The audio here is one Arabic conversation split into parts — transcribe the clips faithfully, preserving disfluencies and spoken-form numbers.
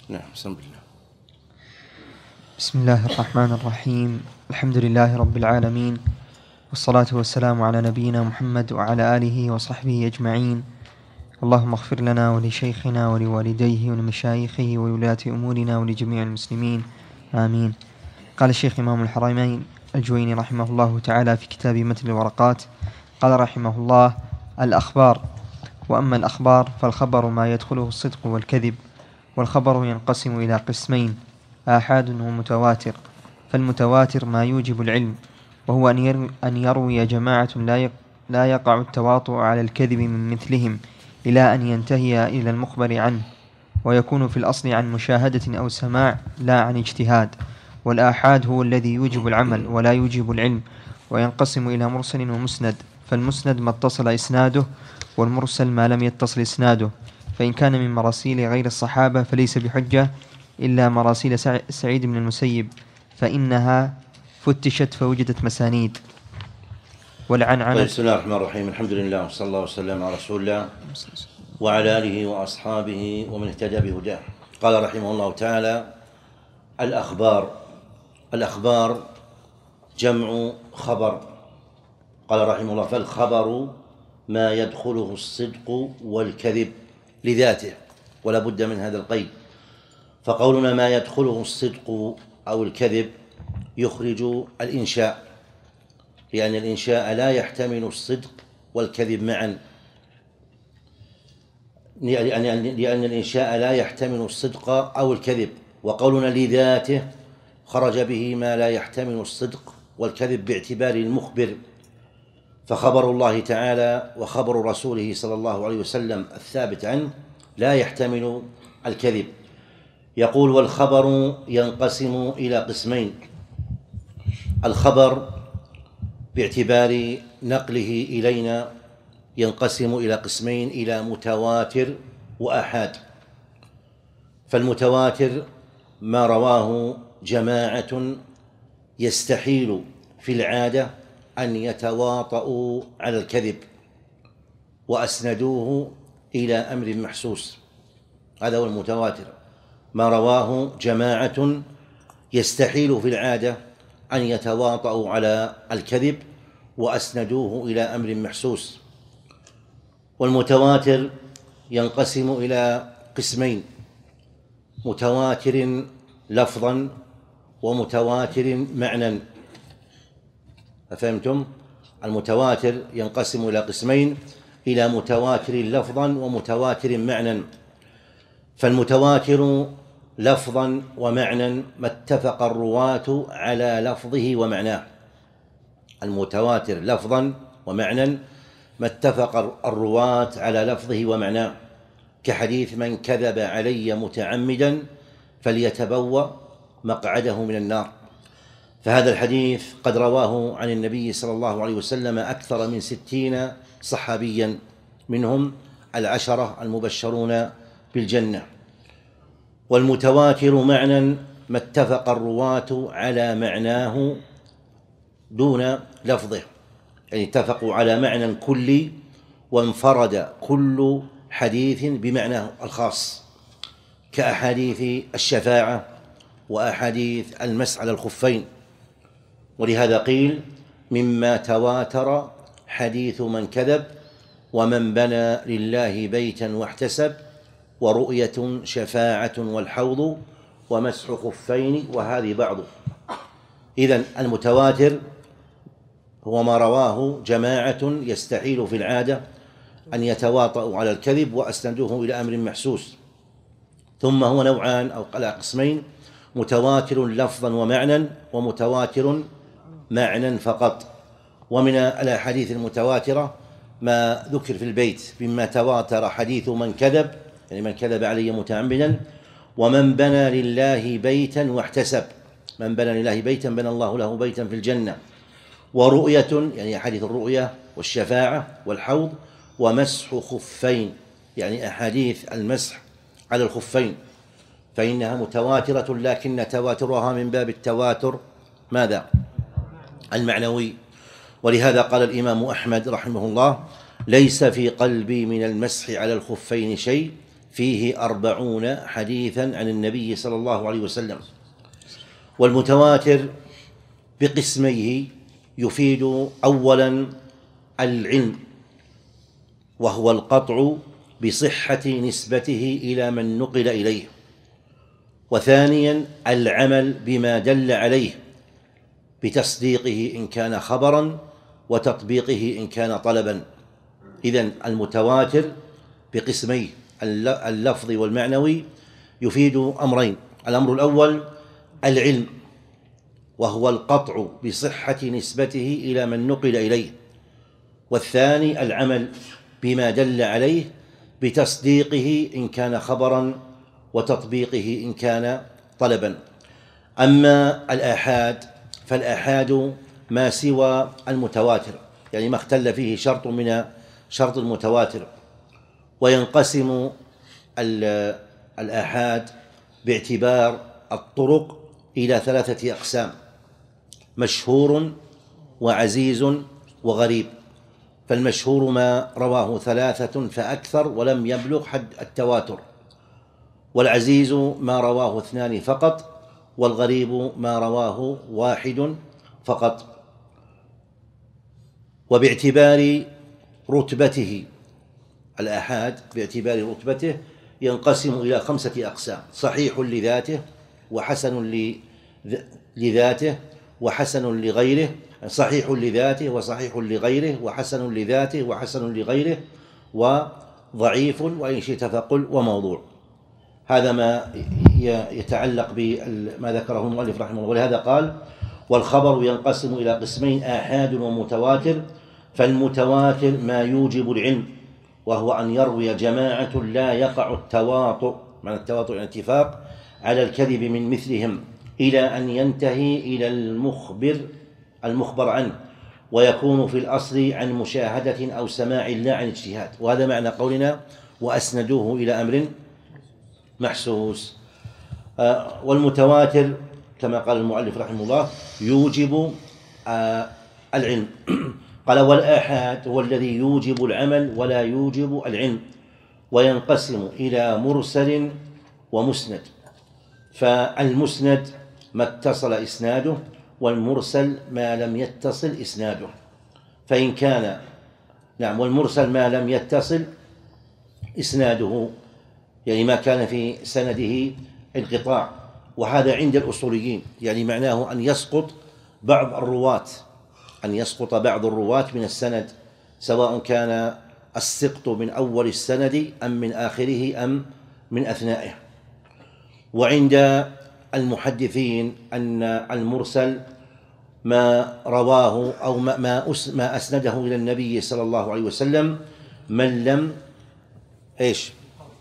نعم. بسم الله. بسم الله الرحمن الرحيم. الحمد لله رب العالمين، والصلاة والسلام على نبينا محمد وعلى آله وصحبه أجمعين. اللهم اغفر لنا ولشيخنا ولوالديه ولمشايخه وولاة أمورنا ولجميع المسلمين، آمين. قال الشيخ إمام الحرمين الجويني رحمه الله تعالى في كتاب متن الورقات، قال رحمه الله: الأخبار. وأما الأخبار فالخبر ما يدخله الصدق والكذب، والخبر ينقسم إلى قسمين: آحاد ومتواتر. فالمتواتر ما يوجب العلم، وهو أن يروي جماعة لا يقع التواطؤ على الكذب من مثلهم إلى أن ينتهي إلى المخبر عنه، ويكون في الأصل عن مشاهدة أو سماع لا عن اجتهاد. والآحاد هو الذي يوجب العمل ولا يوجب العلم، وينقسم إلى مرسل ومسند. فالمسند ما اتصل إسناده، والمرسل ما لم يتصل إسناده. فإن كان من مراسيل غير الصحابة فليس بحجة إلا مراسيل سعيد بن المسيب، فإنها فتشت فوجدت مسانيد. والعنعنة. بسم الله الرحمن الرحيم. الحمد لله وصلى الله وسلم على رسول الله وعلى آله وأصحابه ومن اهتدى بهداه. قال رحمه الله تعالى: الأخبار. الأخبار جمع خبر. قال رحمه الله: فالخبر ما يدخله الصدق والكذب لذاته، ولا بد من هذا القيد. فقولنا ما يدخله الصدق أو الكذب يخرج الإنشاء، لأن الإنشاء لا يحتمل الصدق والكذب معا، لأن الإنشاء لا يحتمل الصدق أو الكذب. وقولنا لذاته خرج به ما لا يحتمل الصدق والكذب باعتبار المخبر. فخبر الله تعالى وخبر رسوله صلى الله عليه وسلم الثابت عنه لا يحتمل الكذب. يقول: والخبر ينقسم إلى قسمين. الخبر باعتبار نقله إلينا ينقسم إلى قسمين: إلى متواتر وآحاد. فالمتواتر ما رواه جماعة يستحيل في العادة أن يتواطؤوا على الكذب وأسندوه إلى أمر محسوس. هذا هو المتواتر، ما رواه جماعة يستحيل في العادة أن يتواطؤوا على الكذب وأسندوه إلى أمر محسوس. والمتواتر ينقسم إلى قسمين: متواتر لفظا ومتواتر معنى. أفهمتم؟ المتواتر ينقسم إلى قسمين: إلى متواتر لفظا ومتواتر معنى. فالمتواتر لفظا ومعنى ما اتفق الرواة على لفظه ومعناه. المتواتر لفظا ومعنى ما اتفق الرواة على لفظه ومعناه، كحديث: من كذب علي متعمدا فليتبوأ مقعده من النار. فهذا الحديث قد رواه عن النبي صلى الله عليه وسلم أكثر من ستين صحابيا، منهم العشرة المبشرون بالجنة. والمتواتر معنى ما اتفق الرواة على معناه دون لفظه، يعني اتفقوا على معنى كلي وانفرد كل حديث بمعناه الخاص، كأحاديث الشفاعة وأحاديث المسح على الخفين. ولهذا قيل: مما تواتر حديث من كذب، ومن بنى لله بيتا واحتسب، ورؤية شفاعة والحوض، ومسح خفين، وهذه بعض. إذن المتواتر هو ما رواه جماعة يستحيل في العادة أن يتواطؤوا على الكذب وأسندوه إلى أمر محسوس. ثم هو نوعان أو على قسمين: متواتر لفظا ومعنى، ومتواتر معنى فقط. ومن الأحاديث المتواترة ما ذكر في البيت: مما تواتر حديث من كذب، يعني من كذب علي متعمدا، ومن بنى لله بيتا واحتسب. من بنى لله بيتا بنى الله له بيتا في الجنة. ورؤية، يعني أحاديث الرؤية والشفاعة والحوض. ومسح خفين، يعني أحاديث المسح على الخفين، فإنها متواترة، لكن تواترها من باب التواتر ماذا؟ المعنوي. ولهذا قال الإمام أحمد رحمه الله: ليس في قلبي من المسح على الخفين شيء فيه أربعون حديثا عن النبي صلى الله عليه وسلم. والمتواتر بقسميه يفيد أولا العلم، وهو القطع بصحة نسبته إلى من نقل إليه، وثانيا العمل بما دل عليه بتصديقه إن كان خبرا وتطبيقه إن كان طلبا. إذن المتواتر بقسميه اللفظي والمعنوي يفيد أمرين: الأمر الأول العلم، وهو القطع بصحة نسبته إلى من نقل إليه، والثاني العمل بما دل عليه بتصديقه إن كان خبرا وتطبيقه إن كان طلبا. أما الآحاد فالآحاد ما سوى المتواتر، يعني ما اختل فيه شرط من شرط المتواتر. وينقسم الآحاد باعتبار الطرق إلى ثلاثة أقسام: مشهور وعزيز وغريب. فالمشهور ما رواه ثلاثة فأكثر ولم يبلغ حد التواتر، والعزيز ما رواه اثنان فقط، والغريب ما رواه واحد فقط. وباعتبار رتبته الآحاد باعتبار رتبته ينقسم إلى خمسة أقسام: صحيح لذاته، وحسن لذاته، وحسن لغيره، صحيح لذاته وصحيح لغيره، وحسن لذاته وحسن لغيره، وضعيف وإن شئت فقل وموضوع. هذا ما يتعلق بما ذكره المؤلف رحمه الله. ولهذا قال: والخبر ينقسم إلى قسمين: آحاد ومتواتر. فالمتواتر ما يوجب العلم، وهو أن يروي جماعة لا يقع التواطؤ، معنى التواطؤ يعني اتفاق، على الكذب من مثلهم إلى أن ينتهي إلى المخبر المخبر عنه، ويكون في الأصل عن مشاهدة أو سماع لا عن اجتهاد. وهذا معنى قولنا: وأسندوه إلى أمر محسوس. آه والمتواتر كما قال المؤلف رحمه الله يوجب آه العلم. قال: والآحاد هو الذي يوجب العمل ولا يوجب العلم، وينقسم إلى مرسل ومسند. فالمسند ما اتصل إسناده، والمرسل ما لم يتصل إسناده. فإن كان نعم والمرسل ما لم يتصل إسناده، يعني ما كان في سنده انقطاع. وهذا عند الأصوليين يعني معناه أن يسقط بعض الرواة أن يسقط بعض الرواة من السند، سواء كان السقط من أول السند أم من آخره أم من أثنائه. وعند المحدثين أن المرسل ما رواه أو ما ما أسنده إلى النبي صلى الله عليه وسلم من لم إيش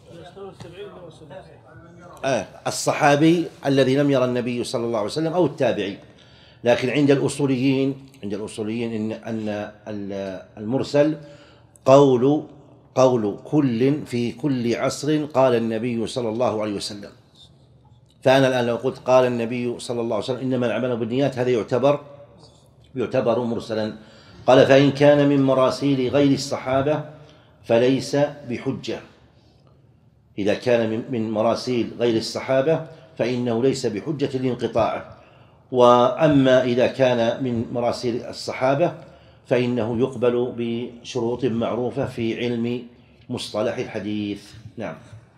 آه الصحابي الذي لم يرى النبي صلى الله عليه وسلم أو التابعي. لكن عند الأصوليين عند الأصوليين إن أن المرسل قول قول كل في كل عصر قال النبي صلى الله عليه وسلم. فأنا الآن لو قلت قال النبي صلى الله عليه وسلم إنما الأعمال بالنيات، هذا يعتبر يعتبر مرسلا. قال: فإن كان من مراسيل غير الصحابة فليس بحجة. إذا كان من مراسيل غير الصحابة فإنه ليس بحجة لانقطاعه. وأما إذا كان من مراسيل الصحابة فإنه يقبل بشروط معروفة في علم مصطلح الحديث. نعم.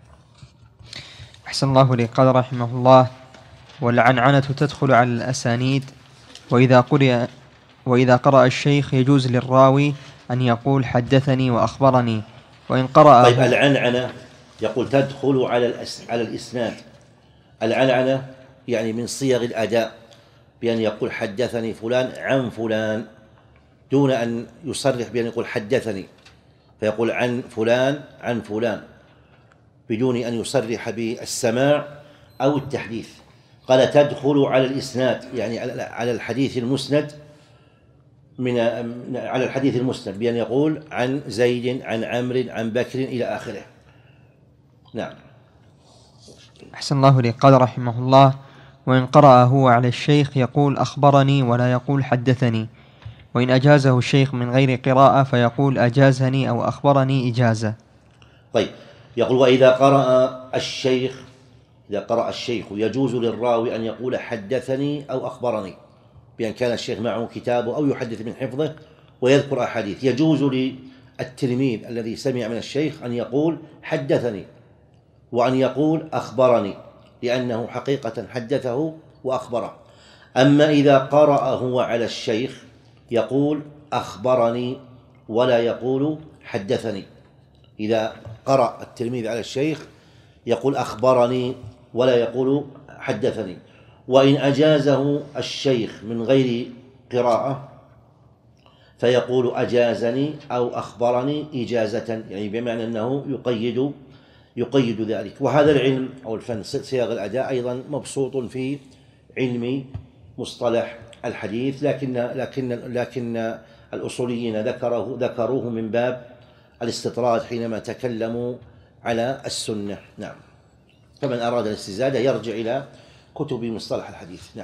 أحسن الله إليك. قال رحمه الله: والعنعنة تدخل على الأسانيد، وإذا قرأ وإذا قرأ الشيخ يجوز للراوي أن يقول حدثني وأخبرني، وإن قرأ. طيب، العنعنة يقول تدخل على الأس... على الإسناد. العنعنة يعني من صيغ الأداء، بأن يقول حدثني فلان عن فلان، دون أن يصرح بأن يقول حدثني، فيقول عن فلان عن فلان بدون أن يصرح بالسماع أو التحديث. قال: تدخل على الإسناد، يعني على الحديث المسند من على الحديث المسند بأن يقول عن زيد عن عمرو عن بكر إلى آخره. نعم. أحسن الله إليك. قال رحمه الله: وإن قرأ هو على الشيخ يقول أخبرني ولا يقول حدثني، وإن أجازه الشيخ من غير قراءة فيقول أجازني أو أخبرني إجازة. طيب، يقول: وإذا قرأ الشيخ إذا قرأ الشيخ يجوز للراوي أن يقول حدثني أو أخبرني، بأن كان الشيخ معه كتابه أو يحدث من حفظه ويذكر أحاديث. يجوز للتلميذ الذي سمع من الشيخ أن يقول حدثني وأن يقول أخبرني، لأنه حقيقة حدثه وأخبره. أما إذا قرأ هو على الشيخ يقول أخبرني ولا يقول حدثني. إذا قرأ التلميذ على الشيخ يقول أخبرني ولا يقول حدثني. وإن أجازه الشيخ من غير قراءة فيقول أجازني أو أخبرني إجازة، يعني بمعنى أنه يقيد يقيد ذلك. وهذا العلم أو الفن صياغ الأداء أيضا مبسوط في علم مصطلح الحديث، لكن لكن لكن الأصوليين ذكره ذكروه من باب الاستطراد حينما تكلموا على السنة. نعم. فمن أراد الاستزادة يرجع إلى كتب مصطلح الحديث. نعم.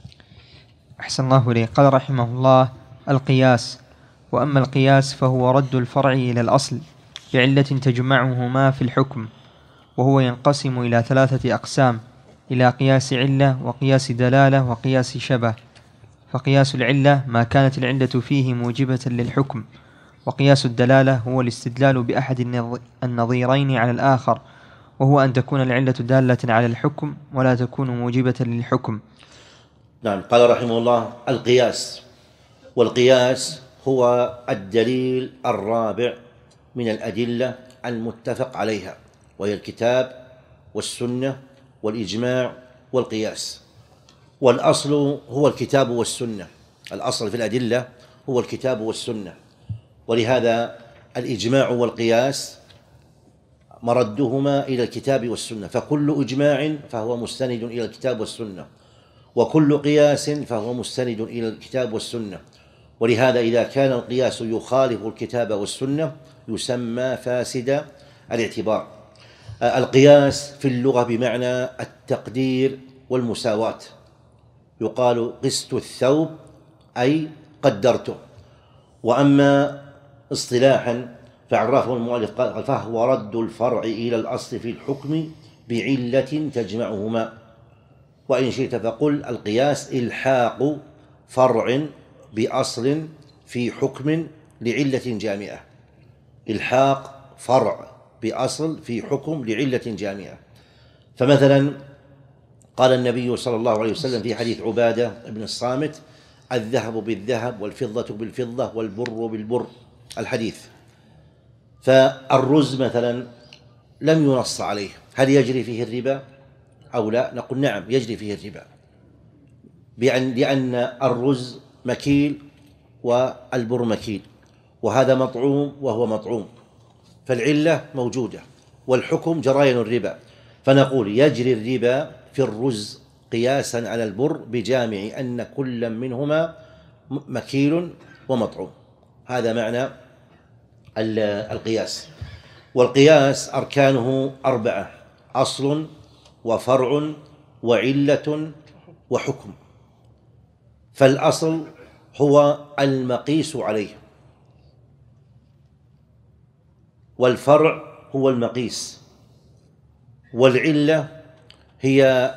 أحسن الله إليه. قال رحمه الله: القياس. وأما القياس فهو رد الفرع إلى الأصل بعلة تجمعهما في الحكم، وهو ينقسم إلى ثلاثة أقسام: إلى قياس علة وقياس دلالة وقياس شبه. فقياس العلة ما كانت العلة فيه موجبة للحكم، وقياس الدلالة هو الاستدلال بأحد النظيرين على الآخر، وهو أن تكون العلة دالة على الحكم ولا تكون موجبة للحكم. نعم. قال رحمه الله: القياس. والقياس هو الدليل الرابع من الأدلة المتفق عليها، وهي الكتاب والسنة والإجماع والقياس. والأصل هو الكتاب والسنة، الأصل في الأدلة هو الكتاب والسنة، ولهذا الإجماع والقياس مردهما إلى الكتاب والسنة، فكل إجماع فهو مستند إلى الكتاب والسنة، وكل قياس فهو مستند إلى الكتاب والسنة. ولهذا إذا كان القياس يخالف الكتاب والسنة يسمى فاسد الاعتبار. القياس في اللغة بمعنى التقدير والمساواة، يقال قست الثوب أي قدرته. وأما اصطلاحا فعرفه المؤلف قال: فهو رد الفرع إلى الأصل في الحكم بعلة تجمعهما. وإن شئت فقل: القياس إلحاق فرع بأصل في حكم لعلة جامعة. إلحاق فرع بأصل في حكم لعلة جامعة. فمثلا قال النبي صلى الله عليه وسلم في حديث عبادة بن الصامت: الذهب بالذهب والفضة بالفضة والبر بالبر، الحديث. فالرز مثلا لم ينص عليه، هل يجري فيه الربا أو لا؟ نقول نعم يجري فيه الربا، بأن لأن الرز مكيل والبر مكيل، وهذا مطعوم وهو مطعوم، فالعلة موجودة والحكم جريان الربا، فنقول يجري الربا في الرز قياسا على البر بجامع أن كل منهما مكيل ومطعوم. هذا معنى القياس. والقياس أركانه أربعة: أصل وفرع وعلة وحكم. فالأصل هو المقيس عليه، والفرع هو المقيس، والعلة هي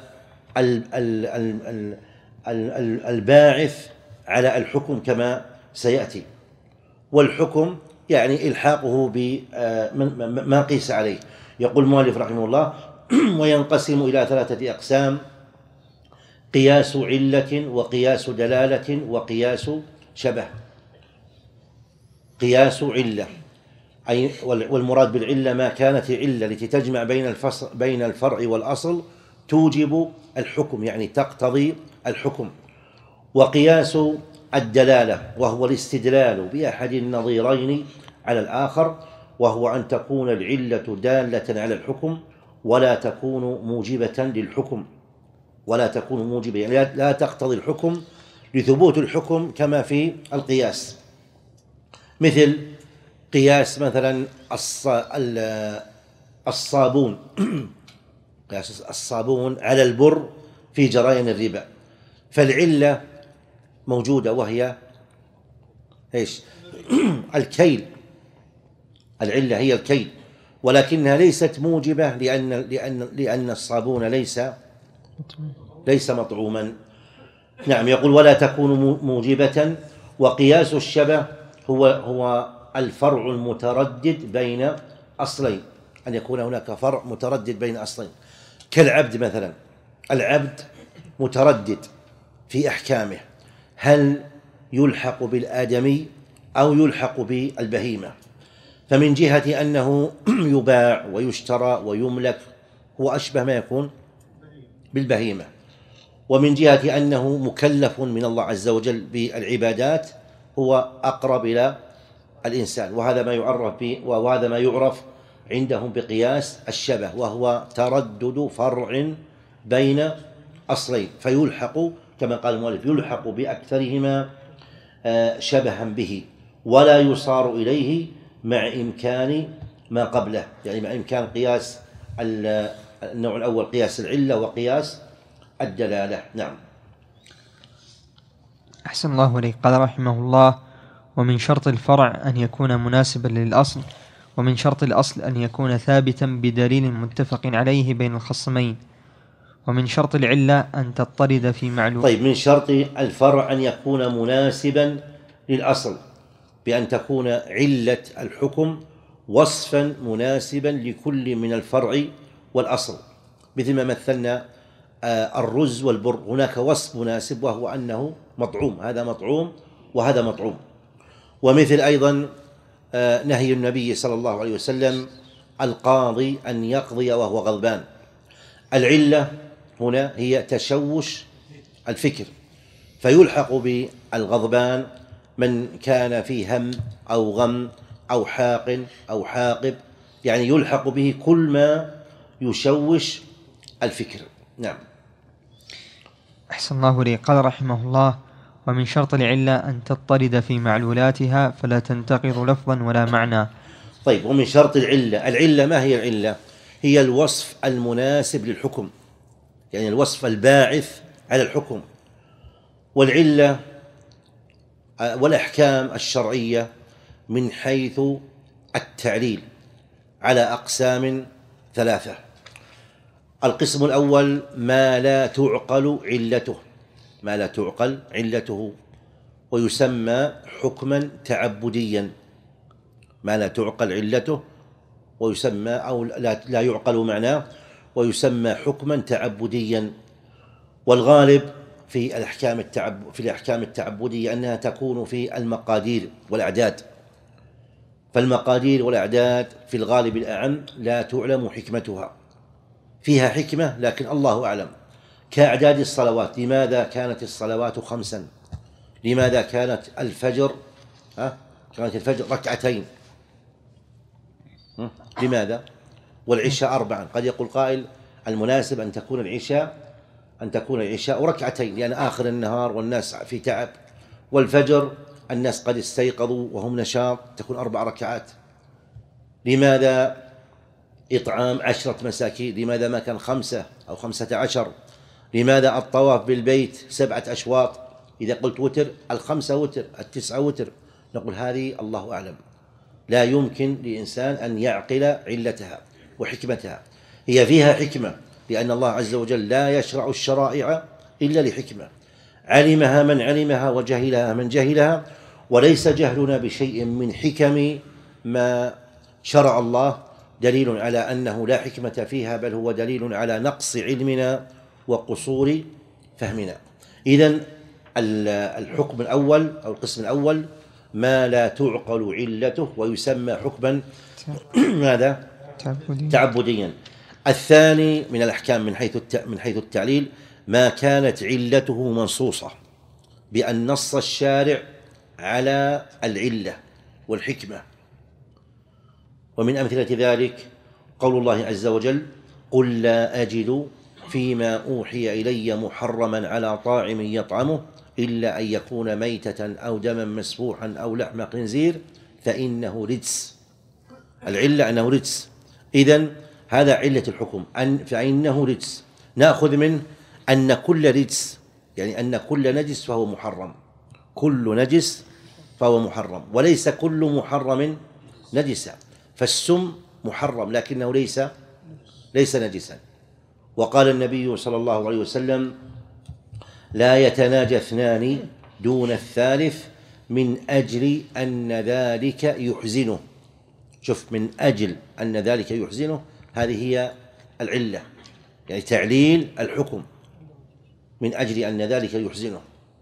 الباعث على الحكم كما سيأتي، والحكم يعني إلحاقه بما قيس عليه. يقول المؤلف رحمه الله: وينقسم إلى ثلاثة أقسام: قياس علة وقياس دلالة وقياس شبه. قياس علة أي والمراد بالعلة ما كانت علة التي تجمع بين الفصل بين الفرع والأصل توجب الحكم، يعني تقتضي الحكم. وقياس الدلالة وهو الاستدلال بأحد النظيرين على الآخر، وهو أن تكون العلة دالة على الحكم ولا تكون موجبة للحكم، ولا تكون موجبة يعني لا تقتضي الحكم لثبوت الحكم كما في القياس. مثل قياس مثلا الصابون قياس الصابون على البر في جريان الربا، فالعلة موجودة وهي ايش؟ الكيل. العلة هي الكيل، ولكنها ليست موجبة لأن لأن لأن الصابون ليس ليس مطعوما. نعم. يقول ولا تكون موجبة. وقياس الشبه هو هو الفرع المتردد بين أصلين، أن يكون هناك فرع متردد بين أصلين، كالعبد مثلا. العبد متردد في أحكامه، هل يلحق بالآدمي أو يلحق بالبهيمة؟ فمن جهة أنه يباع ويشترى ويملك هو أشبه ما يكون بالبهيمة، ومن جهة أنه مكلف من الله عز وجل بالعبادات هو أقرب إلى الإنسان. وهذا ما يعرف به وهذا ما يعرف عندهم بقياس الشبه، وهو تردد فرع بين أصلين، فيلحق كما قال المؤلف يلحق بأكثرهما شبها به، ولا يصار إليه مع إمكان ما قبله، يعني مع إمكان قياس النوع الأول قياس العلة وقياس الدلالة. نعم. أحسن الله إليك. قال رحمه الله: ومن شرط الفرع أن يكون مناسبا للأصل، ومن شرط الأصل أن يكون ثابتا بدليل متفق عليه بين الخصمين، ومن شرط العلة أن تضطرد في معلوم. طيب، من شرط الفرع أن يكون مناسبا للأصل بأن تكون علة الحكم وصفا مناسبا لكل من الفرع والأصل، مثل ما مثلنا الرز والبر، هناك وصف مناسب وهو أنه مطعوم، هذا مطعوم وهذا مطعوم. ومثل أيضا نهي النبي صلى الله عليه وسلم القاضي أن يقضي وهو غضبان. العلة هنا هي تشوش الفكر، فيلحق بالغضبان من كان في هم أو غم أو حاق أو حاقب، يعني يلحق به كل ما يشوش الفكر. نعم. أحسن الله إليك. قال رحمه الله: ومن شرط العلة أن تضطرد في معلولاتها فلا تنتقض لفظا ولا معنى. طيب، ومن شرط العلة، العلة ما هي العلة؟ هي الوصف المناسب للحكم، يعني الوصف الباعث على الحكم. والعلة والأحكام الشرعية من حيث التعليل على أقسام ثلاثة. القسم الأول ما لا تعقل علته، ما لا تعقل علته ويسمى حكما تعبديا، ما لا تعقل علته ويسمى أو لا, لا يعقل معناه ويسمى حكما تعبديا. والغالب في الأحكام التعب في الأحكام التعبدية أنها تكون في المقادير والأعداد، فالمقادير والأعداد في الغالب الأعم لا تعلم حكمتها، فيها حكمة لكن الله أعلم. كأعداد الصلوات، لماذا كانت الصلوات خمسا؟ لماذا كانت الفجر ها كانت الفجر ركعتين؟ لماذا؟ والعشاء أربعا. قد يقول قائل المناسب أن تكون العشاء أن تكون العشاء ركعتين لأن آخر النهار والناس في تعب، والفجر الناس قد استيقظوا وهم نشاط تكون أربع ركعات. لماذا إطعام عشرة مساكين؟ لماذا ما كان خمسة أو خمسة عشر؟ لماذا الطواف بالبيت سبعة أشواط؟ إذا قلت وتر، الخمسة وتر، التسعة وتر. نقول هذه الله أعلم، لا يمكن لإنسان أن يعقل علتها وحكمتها. هي فيها حكمة لأن الله عز وجل لا يشرع الشرائع إلا لحكمة، علمها من علمها وجهلها من جهلها، وليس جهلنا بشيء من حكم ما شرع الله دليل على أنه لا حكمة فيها، بل هو دليل على نقص علمنا وقصور فهمنا. إذن الحكم الأول أو القسم الأول ما لا تعقل علته ويسمى حكما ماذا؟ تعبديا. الثاني من الأحكام من حيث من حيث التعليل ما كانت علته منصوصة، بأن نص الشارع على العلة والحكمة. ومن أمثلة ذلك قول الله عز وجل: قل لا أجد فيما أوحي إلي محرما على طاعم يطعمه إلا أن يكون ميتة أو دما مسفوحا أو لحم خنزير فإنه رجس. العلة أنه رجس، إذن هذا علة الحكم أن فإنه رجس. نأخذ منه أن كل رجس يعني أن كل نجس فهو محرم، كل نجس فهو محرم، وليس كل محرم نجسا. فالسم محرم لكنه ليس ليس نجسا. وقال النبي صلى الله عليه وسلم: لا يتناجى اثنان دون الثالث من أجل أن ذلك يحزنه. شوف، من أجل أن ذلك يحزنه، هذه هي العلة، يعني تعليل الحكم، من أجل أن ذلك يحزنه،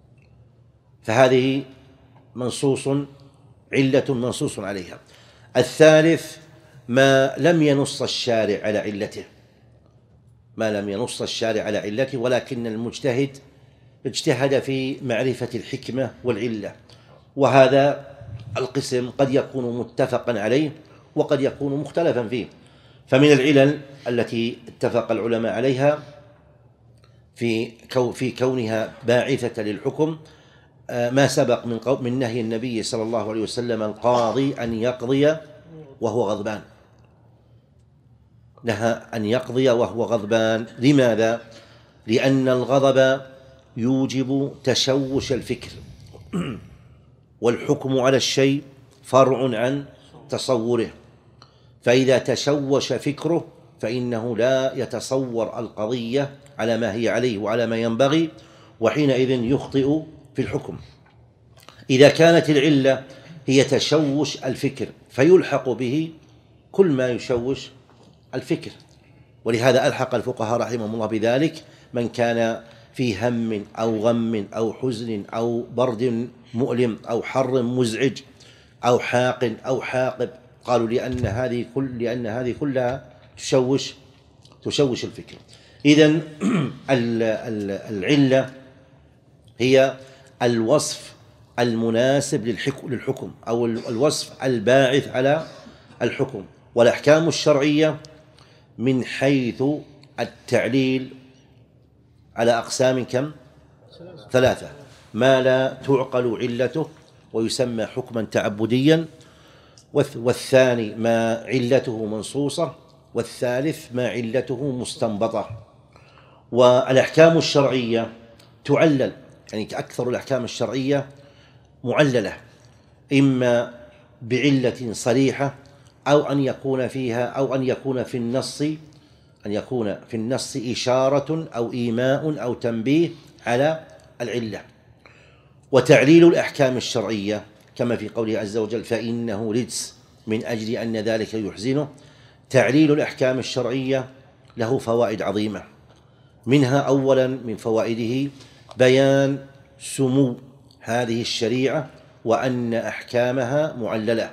فهذه منصوص علة منصوص عليها. الثالث ما لم ينص الشارع على علته، ما لم ينص الشارع على علته ولكن المجتهد اجتهد في معرفة الحكمة والعلة، وهذا القسم قد يكون متفقا عليه وقد يكون مختلفا فيه. فمن العلل التي اتفق العلماء عليها في في كونها باعثة للحكم ما سبق من من نهي النبي صلى الله عليه وسلم القاضي أن يقضي وهو غضبان، نهى أن يقضي وهو غضبان. لماذا؟ لأن الغضب يوجب تشوش الفكر، والحكم على الشيء فرع عن تصوره، فإذا تشوش فكره فإنه لا يتصور القضية على ما هي عليه وعلى ما ينبغي، وحينئذ يخطئ في الحكم. إذا كانت العلة هي تشوش الفكر فيلحق به كل ما يشوش الفكر، ولهذا ألحق الفقهاء رحمهم الله بذلك من كان في هم أو غم أو حزن أو برد مؤلم أو حر مزعج أو حاق أو حاقب، قالوا لأن هذه كل لأن هذه كلها تشوش تشوش الفكر. إذن العلة هي الوصف المناسب للحكم أو الوصف الباعث على الحكم. والأحكام الشرعية من حيث التعليل على أقسام كم؟ ثلاثة: ما لا تعقل علته ويسمى حكما تعبديا، والثاني ما علته منصوصة، والثالث ما علته مستنبطة. والأحكام الشرعية تعلل، يعني أكثر الأحكام الشرعية معللة، إما بعلة صريحة أو أن يكون فيها أو أن يكون في النص أن يكون في النص إشارة أو إيماء أو تنبيه على العلة. وتعليل الأحكام الشرعية كما في قوله عز وجل: فإنه رجس، من أجل أن ذلك يحزنه. تعليل الأحكام الشرعية له فوائد عظيمة، منها أولا من فوائده بيان سمو هذه الشريعة وأن أحكامها معللة.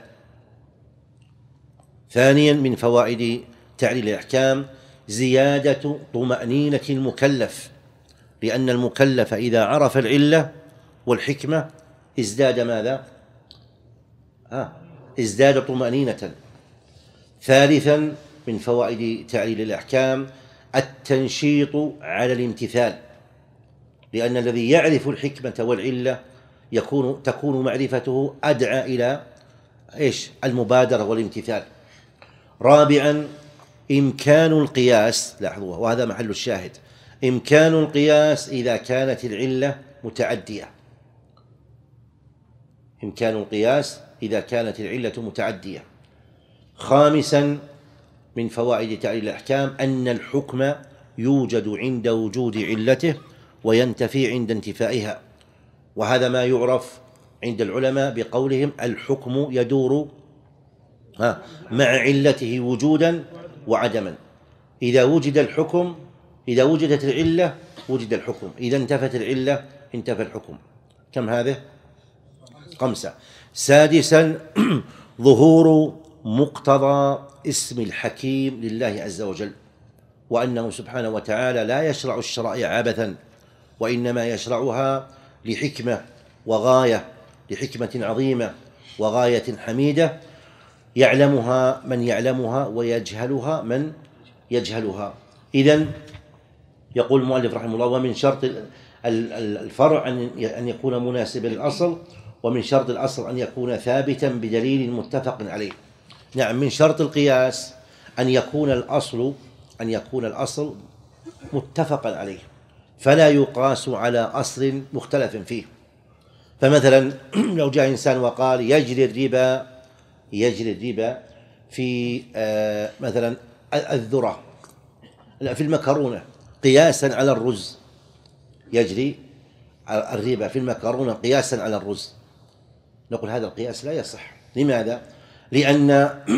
ثانيا من فوائد تعليل الأحكام زيادة طمأنينة المكلف، لأن المكلف إذا عرف العلة والحكمة ازداد ماذا؟ آه ازداد طمأنينة. ثالثا من فوائد تعليل الأحكام التنشيط على الامتثال، لأن الذي يعرف الحكمة والعلة يكون تكون معرفته أدعى إلى إيش؟ المبادرة والامتثال. رابعا إمكان القياس، لاحظوا وهذا محل الشاهد، إمكان القياس إذا كانت العلة متعدية، إمكان القياس إذا كانت العلة متعدية. خامسا من فوائد تعليل الأحكام أن الحكم يوجد عند وجود علته وينتفي عند انتفائها، وهذا ما يعرف عند العلماء بقولهم الحكم يدور مع علته وجودا وعدما. إذا وجد الحكم إذا وجدت العلة وجد الحكم، إذا انتفت العلة انتفى الحكم. كم هذه؟ خمسة. سادسا ظهور مقتضى اسم الحكيم لله عز وجل، وأنه سبحانه وتعالى لا يشرع الشرائع عبثا، وإنما يشرعها لحكمة وغاية، لحكمة عظيمة وغاية حميدة يعلمها من يعلمها ويجهلها من يجهلها. إذن يقول المؤلف رحمه الله: ومن شرط الفرع أن يكون مناسبا للأصل، ومن شرط الأصل أن يكون ثابتا بدليل متفق عليه. نعم، من شرط القياس أن يكون الأصل أن يكون الأصل متفقا عليه، فلا يقاس على أصل مختلف فيه. فمثلا لو جاء إنسان وقال يجري الربا يجري الربا في آه مثلا الذرة، في المكرونة قياسا على الرز، يجري الربا في المكرونة قياسا على الرز، نقول هذا القياس لا يصح. لماذا؟ لأن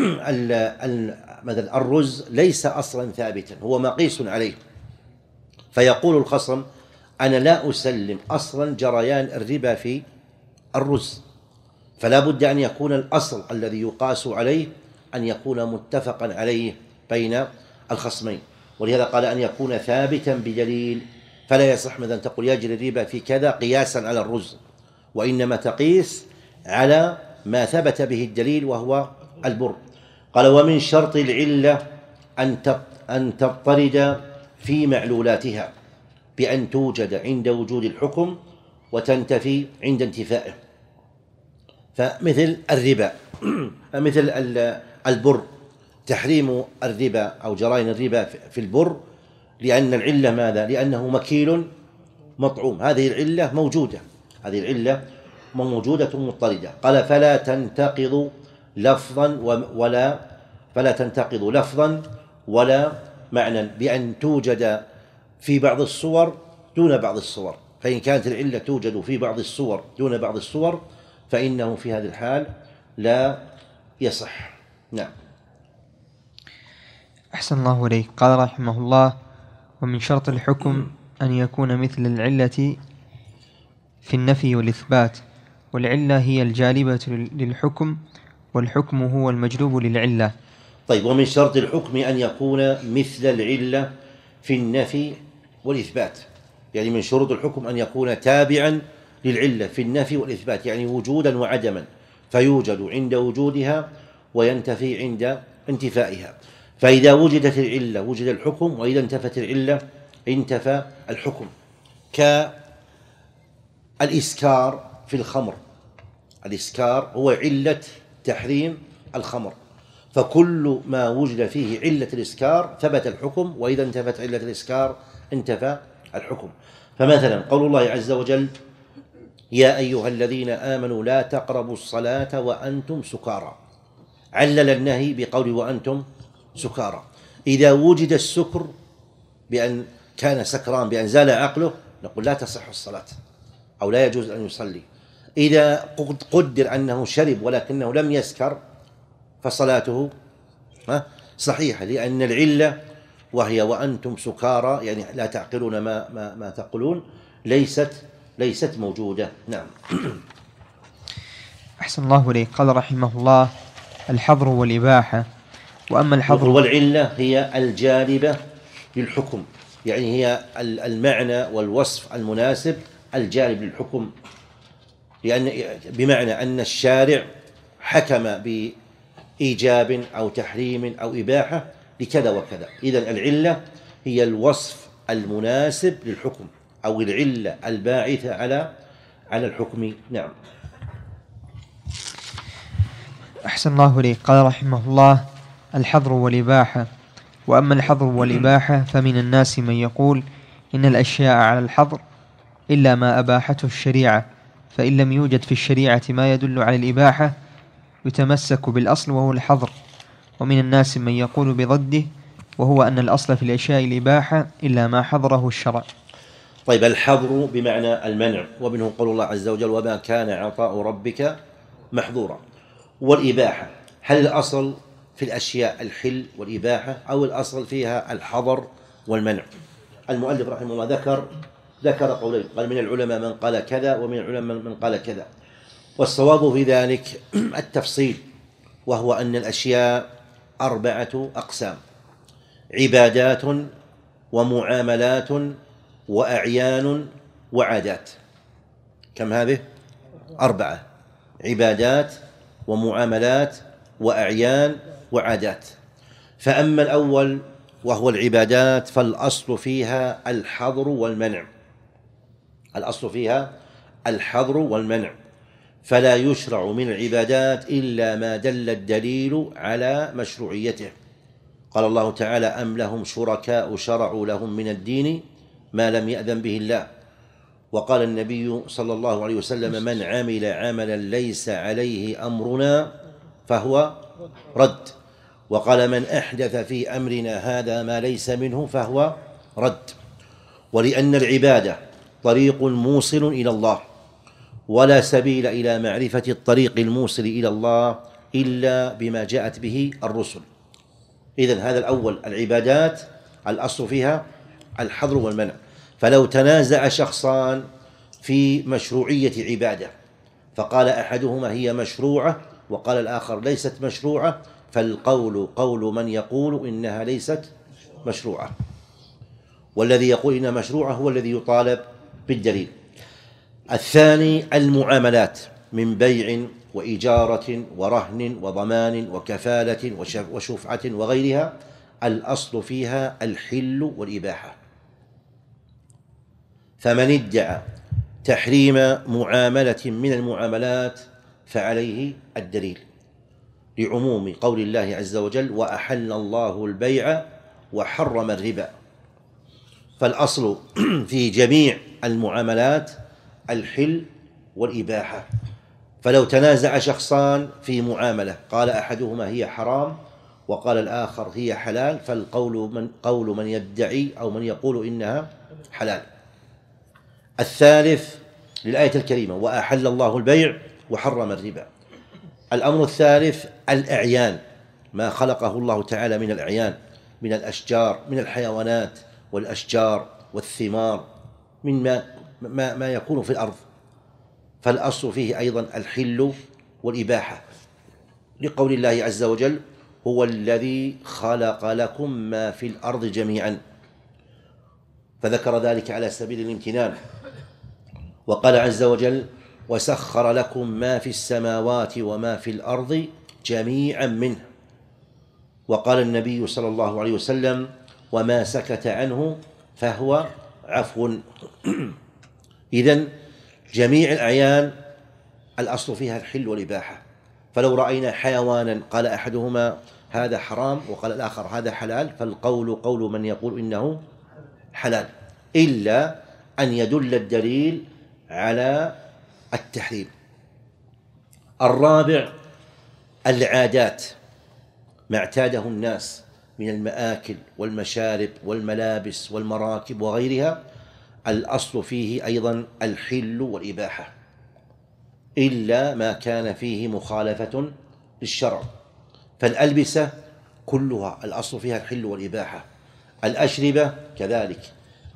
مثلا الرز ليس أصلا ثابتا، هو مقيس عليه، فيقول الخصم أنا لا أسلم أصلا جريان الربا في الرز، فلا بد أن يكون الأصل الذي يقاس عليه أن يكون متفقا عليه بين الخصمين، ولهذا قال أن يكون ثابتا بدليل، فلا يصح مثلا تقول يجري الربا في كذا قياسا على الرز، وإنما تقيس على ما ثبت به الدليل وهو البر. قال ومن شرط العلة أن تضطرد في معلولاتها بأن توجد عند وجود الحكم وتنتفي عند انتفائه، فمثل الربا مثل البر، تحريم الربا أو جرائم الربا في البر لأن العلة ماذا؟ لأنه مكيل مطعوم، هذه العلة موجودة، هذه العلة موجودة مضطردة. قال فلا تنتقض لفظا ولا فلا تنتقض لفظا ولا معنى بأن توجد في بعض الصور دون بعض الصور، فإن كانت العلة توجد في بعض الصور دون بعض الصور فإنه في هذه الحال لا يصح. نعم. أحسن الله إليك. قال رحمه الله ومن شرط الحكم أن يكون مثل العلة في النفي والإثبات، والعلة هي الجالبة للحكم والحكم هو المجلوب للعلة. طيب، ومن شرط الحكم أن يكون مثل العلة في النفي والإثبات، يعني من شروط الحكم أن يكون تابعا للعلة في النفي والإثبات، يعني وجودا وعدما، فيوجد عند وجودها وينتفي عند انتفائها. فإذا وجدت العلة وجد الحكم، وإذا انتفت العلة انتفى الحكم، كالإسكار في الخمر، الإسكار هو علة تحريم الخمر، فكل ما وجد فيه علة الإسكار ثبت الحكم، وإذا انتفت علة الإسكار انتفى الحكم. فمثلا قول الله عز وجل يا أيها الذين آمنوا لا تقربوا الصلاة وأنتم سكارى، علل النهي بقول وأنتم سكارى. إذا وجد السكر بأن كان سكران بأن زال عقله نقول لا تصح الصلاة أو لا يجوز أن يصلي. إذا قدر أنه شرب ولكنه لم يسكر فصلاته صحيحة، لأن العلة وهي وأنتم سكارى يعني لا تعقلون ما, ما, ما تقولون ليست ليست موجودة. نعم. أحسن الله إليك. قال رحمه الله الحظر والإباحة. وأما الحظر والعلة هي الجالبة للحكم، يعني هي المعنى والوصف المناسب الجالب للحكم، لأن بمعنى أن الشارع حكم بإيجاب أو تحريم أو إباحة لكذا وكذا، إذن العلة هي الوصف المناسب للحكم أو العلة الباعثة على على الحكم. نعم. أحسن الله إليك. قال رحمه الله الحظر والإباحة. وأما الحظر والإباحة فمن الناس من يقول إن الأشياء على الحظر إلا ما أباحته الشريعة، فإن لم يوجد في الشريعة ما يدل على الإباحة يتمسك بالأصل وهو الحظر. ومن الناس من يقول بضده، وهو أن الأصل في الأشياء الإباحة إلا ما حظره الشرع. طيب، الحظر بمعنى المنع، ومنه قول الله عز وجل وما كان عطاء ربك محظورا. والإباحة هل الأصل في الأشياء الحل والإباحة أو الأصل فيها الحظر والمنع؟ المؤلف رحمه الله ذكر ذكر قولين، قال من العلماء من قال كذا ومن العلماء من قال كذا، والصواب في ذلك التفصيل، وهو أن الأشياء أربعة أقسام: عبادات ومعاملات وأعيان وعادات. كم هذه؟ أربعة: عبادات ومعاملات وأعيان وعادات. فأما الأول وهو العبادات فالأصل فيها الحظر والمنع، الأصل فيها الحظر والمنع، فلا يشرع من العبادات إلا ما دل الدليل على مشروعيته. قال الله تعالى أم لهم شركاء شرعوا لهم من الدين ما لم يأذن به الله. وقال النبي صلى الله عليه وسلم من عمل عملا ليس عليه أمرنا فهو رد. وقال من أحدث في أمرنا هذا ما ليس منه فهو رد. ولأن العبادة طريق موصل إلى الله، ولا سبيل إلى معرفة الطريق الموصل إلى الله إلا بما جاءت به الرسل. إذن هذا الأول، العبادات الأصل فيها الحظر والمنع. فلو تنازع شخصان في مشروعية عبادة فقال أحدهما هي مشروعة وقال الآخر ليست مشروعة، فالقول قول من يقول إنها ليست مشروعة، والذي يقول إنها مشروعة هو الذي يطالب بالدليل. الثاني المعاملات من بيع وإجارة ورهن وضمان وكفالة وشفعة وغيرها، الأصل فيها الحل والإباحة. فمن ادعى تحريم معاملة من المعاملات فعليه الدليل، لعموم قول الله عز وجل وأحل الله البيع وحرم الربا. فالأصل في جميع المعاملات الحل والإباحة. فلو تنازع شخصان في معاملة قال أحدهما هي حرام وقال الآخر هي حلال، فالقول من قول من يدعي أو من يقول إنها حلال. الثالث للآية الكريمة وأحل الله البيع وحرم الربا. الأمر الثالث الأعيان، ما خلقه الله تعالى من الأعيان، من الأشجار، من الحيوانات والأشجار والثمار، من ما, ما, ما يكون في الأرض، فالأصل فيه أيضا الحل والإباحة، لقول الله عز وجل هو الذي خلق لكم ما في الأرض جميعا، فذكر ذلك على سبيل الامتنان. وقال عز وجل وسخر لكم ما في السماوات وما في الأرض جميعا منه. وقال النبي صلى الله عليه وسلم وما سكت عنه فهو عفو. إذن جميع الأعيان الأصل فيها الحل والإباحة. فلو رأينا حيوانا قال أحدهما هذا حرام وقال الآخر هذا حلال، فالقول قول من يقول إنه حلال، إلا أن يدل الدليل على التحريم. الرابع العادات، ما اعتاده الناس من المآكل والمشارب والملابس والمراكب وغيرها، الأصل فيه أيضا الحل والإباحة، إلا ما كان فيه مخالفة للشرع. فالألبسة كلها الأصل فيها الحل والإباحة، الأشربة كذلك،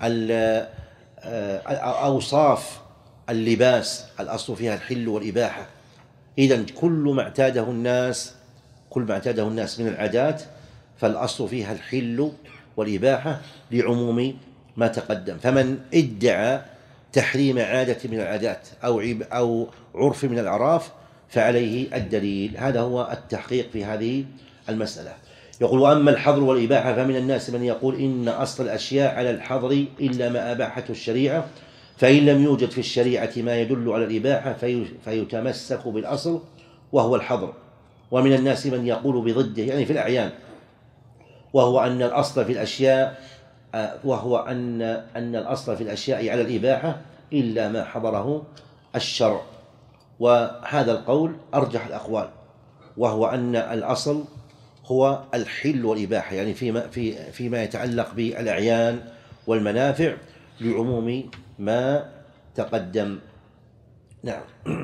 أوصاف اللباس الأصل فيها الحل والإباحة. إذن كل ما اعتاده الناس كل ما اعتاده الناس من العادات فالأصل فيها الحل والإباحة لعموم ما تقدم. فمن ادعى تحريم عادة من العادات أو أو عرف من الأعراف فعليه الدليل. هذا هو التحقيق في هذه المسألة. يقول وأما الحظر والإباحة فمن الناس من يقول إن أصل الأشياء على الحظر إلا ما أباحته الشريعة، فإن لم يوجد في الشريعة ما يدل على الإباحة فيتمسك بالأصل وهو الحظر. ومن الناس من يقول بضده، يعني في الأعيان، وهو أن الأصل في الأشياء وهو أن أن الأصل في الأشياء على الإباحة إلا ما حضره الشرع. وهذا القول أرجح الأقوال، وهو أن الأصل هو الحل والإباحة، يعني فيما في فيما يتعلق بالأعيان والمنافع لعموم ما تقدم. نعم.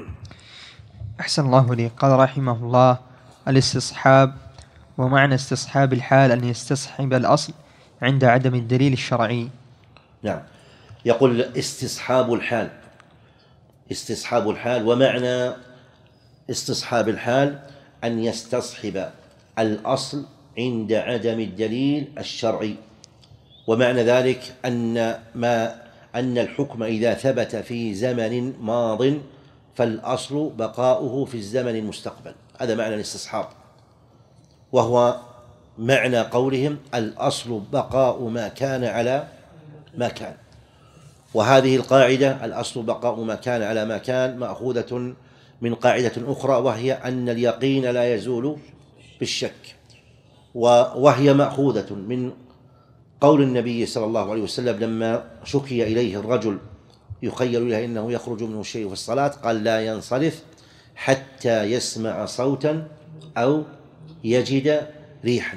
أحسن الله لي. قال رحمه الله الاستصحاب، ومعنى استصحاب الحال أن يستصحب الأصل عند عدم الدليل الشرعي. نعم. يقول استصحاب الحال، استصحاب الحال، ومعنى استصحاب الحال أن يستصحب الأصل عند عدم الدليل الشرعي. ومعنى ذلك أن ما أن الحكم إذا ثبت في زمن ماض فالأصل بقاؤه في الزمن المستقبل. هذا معنى الاستصحاب، وهو معنى قولهم الأصل بقاء ما كان على ما كان. وهذه القاعدة الأصل بقاء ما كان على ما كان مأخوذة من قاعدة أخرى، وهي أن اليقين لا يزول بالشك، وهي مأخوذة من قول النبي صلى الله عليه وسلم لما شكي إليه الرجل يخيل إليه أنه يخرج منه الشيء في الصلاة، قال لا ينصرف حتى يسمع صوتا أو يجد ريحا.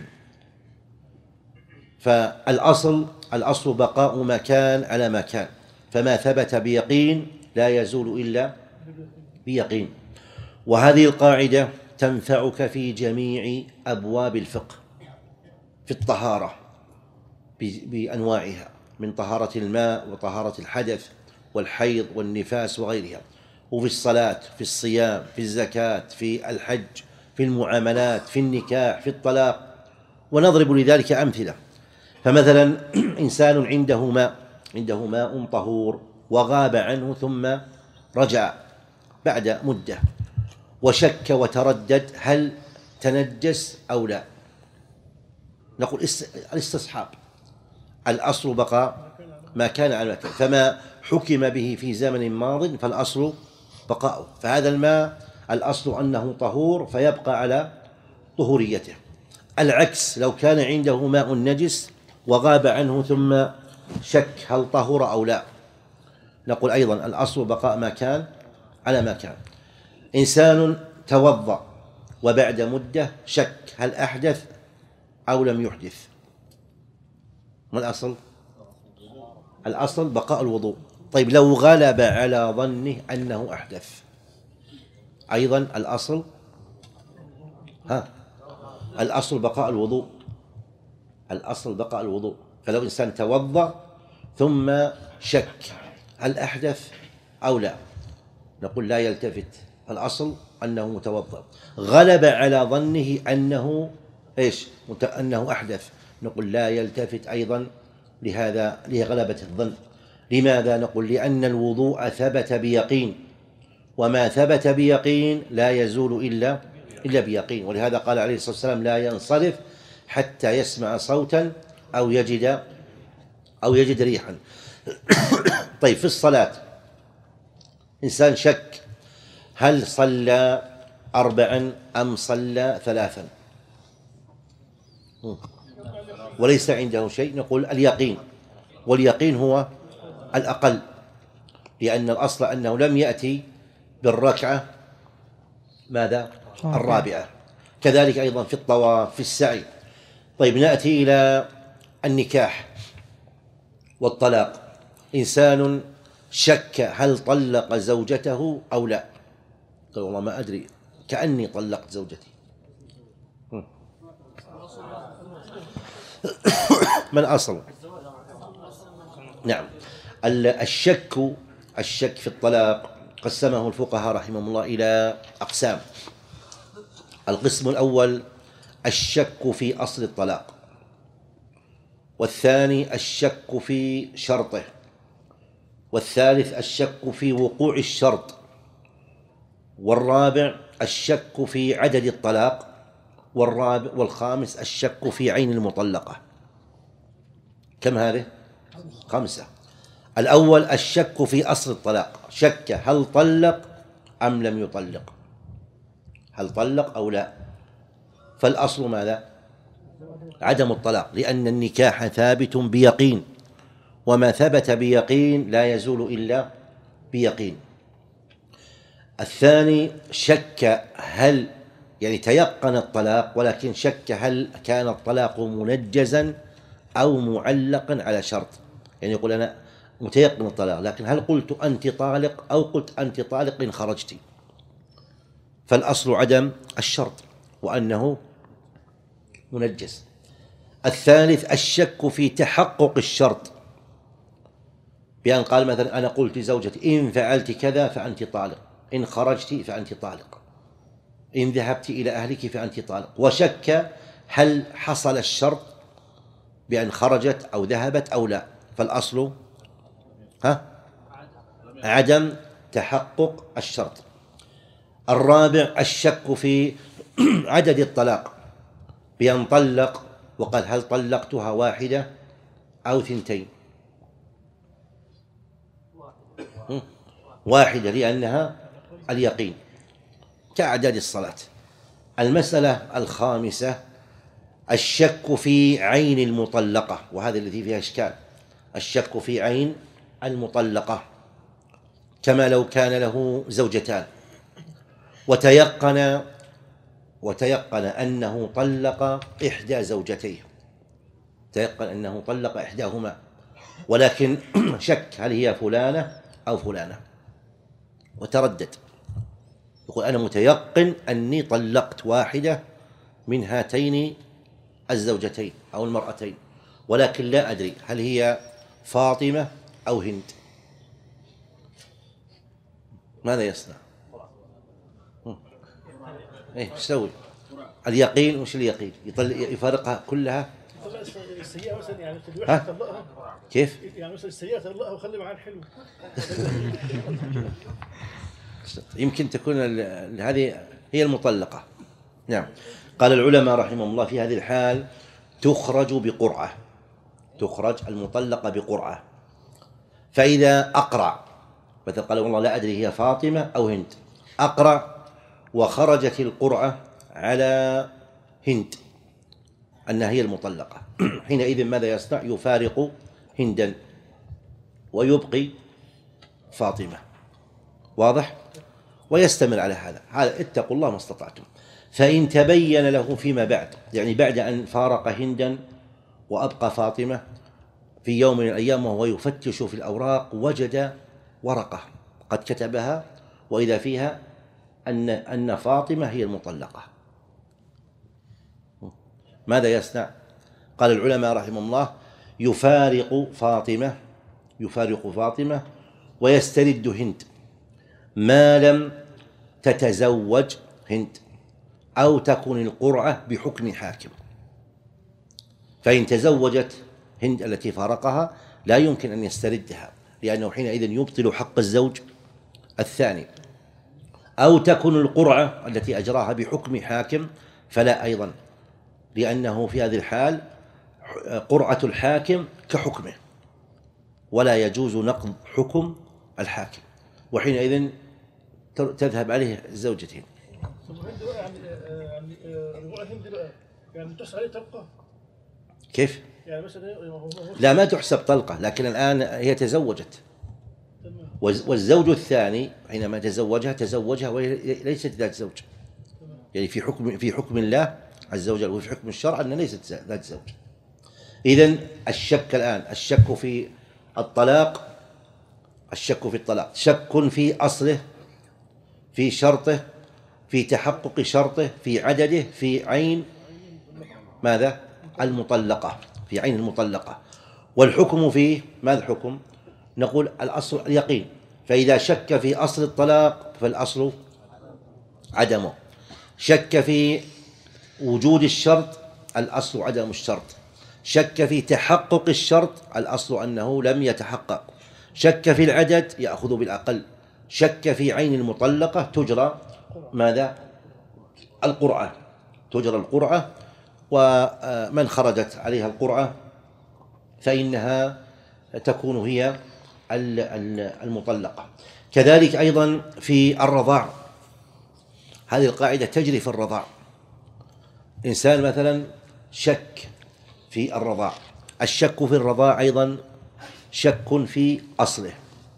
فالأصل الأصل بقاء ما كان على ما كان، فما ثبت بيقين لا يزول إلا بيقين. وهذه القاعدة تنفعك في جميع أبواب الفقه، في الطهارة بأنواعها، من طهارة الماء وطهارة الحدث والحيض والنفاس وغيرها، وفي الصلاة، في الصيام، في الزكاة، في الحج، في المعاملات، في النكاح، في الطلاق، ونضرب لذلك أمثلة. فمثلا إنسان عنده ماء عنده ماء طهور وغاب عنه ثم رجع بعد مدة وشك وتردد هل تنجس أو لا، نقول الاستصحاب، الأصل بقاء ما كان على ما كان، فما حكم به في زمن ماض فالأصل بقاؤه. فهذا الماء الأصل أنه طهور فيبقى على طهوريته. العكس، لو كان عنده ماء نجس وغاب عنه ثم شك هل طهر أو لا، نقول أيضا الأصل بقاء ما كان على ما كان. إنسان توضأ وبعد مدة شك هل أحدث أو لم يحدث، ما الأصل؟ الأصل بقاء الوضوء. طيب لو غلب على ظنه أنه أحدث، أيضا الأصل ها الأصل بقاء الوضوء، الأصل بقاء الوضوء. فلو إنسان توضأ ثم شك هل أحدث أو لا، نقول لا يلتفت، الأصل أنه متوضأ. غلب على ظنه أنه إيش أنه أحدث، نقول لا يلتفت أيضا لهذا لغلبة الظن. لماذا؟ نقول لأن الوضوء ثبت بيقين، وما ثبت بيقين لا يزول إلا إلا بيقين. ولهذا قال عليه الصلاة والسلام لا ينصرف حتى يسمع صوتا أو يجد أو يجد ريحا. طيب في الصلاة إنسان شك هل صلى أربعا أم صلى ثلاثا وليس عنده شيء، نقول اليقين، واليقين هو الأقل، لأن الأصل أنه لم يأتي بالركعة ماذا؟ الرابعة. كذلك أيضا في الطواف، في السعي. طيب نأتي إلى النكاح والطلاق. إنسان شك هل طلق زوجته أو لا، قال والله ما أدري كأني طلقت زوجتي. ما الأصل؟ نعم، الشك الشك في الطلاق قسمه الفقهاء رحمهم الله إلى أقسام. القسم الأول الشك في أصل الطلاق، والثاني الشك في شرطه، والثالث الشك في وقوع الشرط، والرابع الشك في عدد الطلاق، والرابع والخامس الشك في عين المطلقة. كم هذه؟ خمسة. الأول الشك في أصل الطلاق، شك هل طلق أم لم يطلق، هل طلق أو لا. فالأصل ماذا؟ عدم الطلاق، لأن النكاح ثابت بيقين، وما ثبت بيقين لا يزول إلا بيقين. الثاني شك هل يعني تيقن الطلاق ولكن شك هل كان الطلاق منجزا أو معلقا على شرط، يعني يقول أنا متيقن الطلاق لكن هل قلت أنت طالق أو قلت أنت طالق إن خرجت. فالأصل عدم الشرط وأنه منجز. الثالث الشك في تحقق الشرط، بأن قال مثلا أنا قلت لزوجتي إن فعلت كذا فأنت طالق، إن خرجت فأنت طالق، إن ذهبت إلى أهلك فأنت طالق، وشك هل حصل الشرط بأن خرجت أو ذهبت أو لا. فالأصل ها عدم تحقق الشرط. الرابع الشك في عدد الطلاق، بأن طلق وقال هل طلقتها واحدة أو ثنتين، واحدة لأنها اليقين كأعداد الصلاة. المسألة الخامسة الشك في عين المطلقة، وهذا الذي فيها إشكال، الشك في عين المطلقة، كما لو كان له زوجتان وتيقن وتيقن أنه طلق إحدى زوجتيه، تيقن أنه طلق إحداهما، ولكن شك هل هي فلانة أو فلانة، وتردد، يقول أنا متيقن أني طلقت واحدة من هاتين الزوجتين أو المرأتين، ولكن لا أدري هل هي فاطمة أو هند. ماذا يصنع؟ إيه يسوي؟ اليقين وش اليقين؟ يفارقها كلها؟ السيئة مثلا يعني ها؟ كيف؟ يعني مثلا السيئة طلقها وخلي معاه الحلو. يمكن تكون هذه هي المطلقة. نعم. قال العلماء رحمهم الله في هذه الحال تخرج بقرعة، تخرج المطلقة بقرعة. فإذا أقرع مثلا قال والله لا أدري هي فاطمة أو هند، أقرع وخرجت القرعة على هند أنها هي المطلقة، حينئذ ماذا يصنع؟ يفارق هندا ويبقي فاطمة. واضح؟ ويستمر على هذا. هذا اتقوا الله ما استطعتم. فإن تبين له فيما بعد، يعني بعد أن فارق هندا وأبقى فاطمة، في يوم من الأيام وهو يفتش في الأوراق وجد ورقة قد كتبها وإذا فيها أن أن فاطمة هي المطلقة، ماذا يصنع؟ قال العلماء رحمهم الله يفارق فاطمة، يفارق فاطمة ويسترد هند ما لم تتزوج هند أو تكن القرعة بحكم حاكم. فإن تزوجت هند التي فارقها لا يمكن أن يستردها، لأنه حينئذ يبطل حق الزوج الثاني، أو تكن القرعة التي أجراها بحكم حاكم فلا أيضا، لأنه في هذه الحال قرعة الحاكم كحكمه ولا يجوز نقض حكم الحاكم، وحينئذ تذهب عليه الزوجتين. هند بقى يعني يعني رجوع هند بقى يعني تحسب عليه طلقة؟ كيف؟ يعني مثلا لا ما تحسب طلقة، لكن الآن هي تزوجت، والزوج الثاني حينما تزوجها تزوجها وهي ليست ذات زوج، يعني في حكم في حكم الله عز وجل وفي حكم الشرع أنها ليست ذات زوج. إذن الشك الآن، الشك في الطلاق، الشك في الطلاق شك في أصله، في شرطه، في تحقق شرطه، في عدده، في عين ماذا؟ المطلقة، في عين المطلقة. والحكم فيه ماذا الحكم؟ نقول الأصل اليقين، فإذا شك في أصل الطلاق فالأصل عدمه، شك في وجود الشرط الأصل عدم الشرط، شك في تحقق الشرط الأصل أنه لم يتحقق، شك في العدد يأخذ بالأقل، شك في عين المطلقة تجرى ماذا؟ القرعة، تجرى القرعة، ومن خرجت عليها القرعة فإنها تكون هي المطلقة. كذلك أيضا في الرضاع، هذه القاعدة تجري في الرضاع. إنسان مثلا شك في الرضاع، الشك في الرضاع أيضا شك في أصله،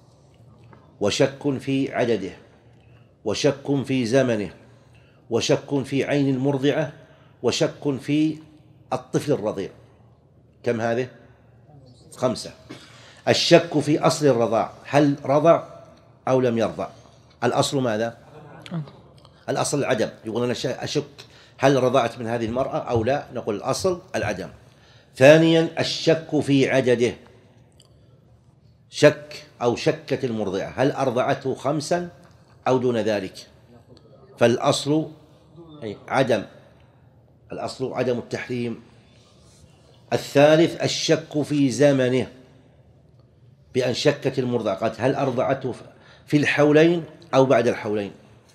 وشك في عدده، وشك في زمنه، وشك في عين المرضعة، وشك في الطفل الرضيع. كم هذه؟ خمسة. الشك في أصل الرضاع، هل رضع أو لم يرضع؟ الأصل ماذا؟ الأصل العدم. يقول أنا أشك هل رضعت من هذه المرأة أو لا، نقول الأصل العدم. ثانيا الشك في عدده، شك أو شكت المرضعة هل أرضعته خمسا أو دون ذلك، فالأصل عدم، الأصل عدم التحريم. الثالث الشك في زمنه، بأن شكت المرضعة قالت هل أرضعته في الحولين أو بعد الحولين،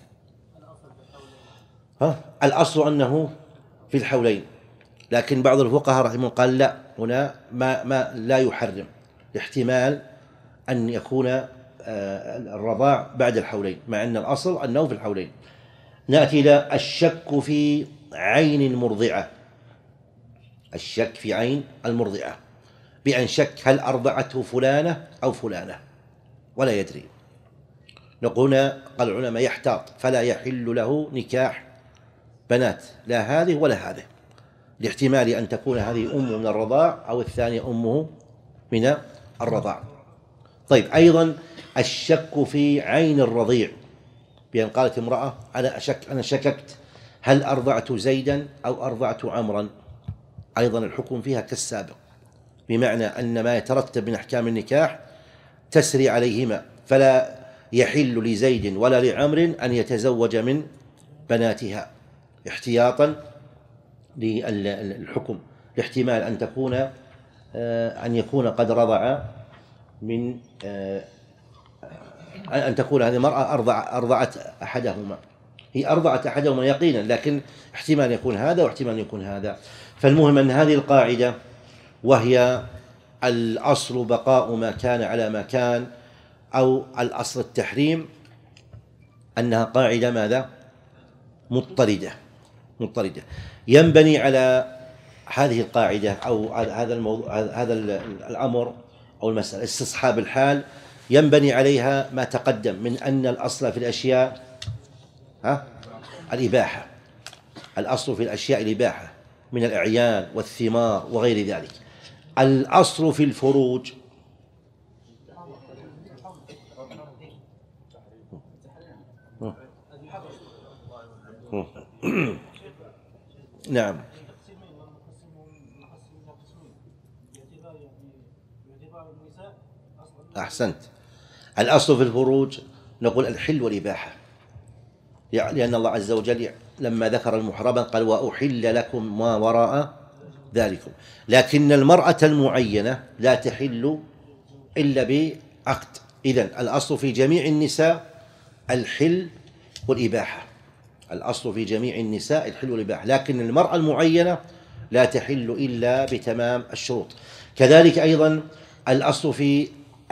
ها؟ الأصل أنه في الحولين، لكن بعض الفقهاء رحمه الله قال لا، هنا ما, ما لا يحرم، احتمال أن يكون الرضاع بعد الحولين مع أن الأصل أنه في الحولين. نأتي إلى الشك في عين المرضعة، الشك في عين المرضعة بأن شك هل أرضعته فلانة أو فلانة ولا يدري، نقول قال العلماء يحتاط فلا يحل له نكاح بنات، لا هذه ولا هذه، لاحتمال أن تكون هذه أمه من الرضاع أو الثانية أمه من الرضاع. طيب، أيضا الشك في عين الرضيع، بأن قالت امرأة أنا أشك أنا شككت هل أرضعت زيدا أو أرضعت عمرا، أيضا الحكم فيها كالسابق، بمعنى أن ما يترتب من أحكام النكاح تسري عليهما، فلا يحل لزيد ولا لعمر أن يتزوج من بناتها احتياطا للحكم، لاحتمال أن تكون أن يكون قد رضع من أن تكون هذه المرأة أرضع أرضعت أحدهما، هي أرضعت أحدهما يقينا، لكن احتمال يكون هذا واحتمال يكون هذا. فالمهم أن هذه القاعدة، وهي الأصل بقاء ما كان على ما كان، أو الأصل التحريم، أنها قاعدة ماذا؟ مضطردة مضطردة ينبني على هذه القاعدة أو هذا الموضوع، هذا الأمر أو المسألة استصحاب الحال، ينبني عليها ما تقدم من أن الأصل في الأشياء ها الإباحة، الأصل في الأشياء الإباحة من الأعيان والثمار وغير ذلك. الأصل في الفروج نعم، أحسنت. الأصل في الفروج نقول الحل والإباحة، لأن الله عز وجل لما ذكر المحرمات قال وأحل لكم ما وراء ذلكم، لكن المرأة المعينة لا تحل إلا بعقد. إذن الأصل في جميع النساء الحل والإباحة، الأصل في جميع النساء الحل والإباحة، لكن المرأة المعينة لا تحل إلا بتمام الشروط. كذلك أيضا الأصل في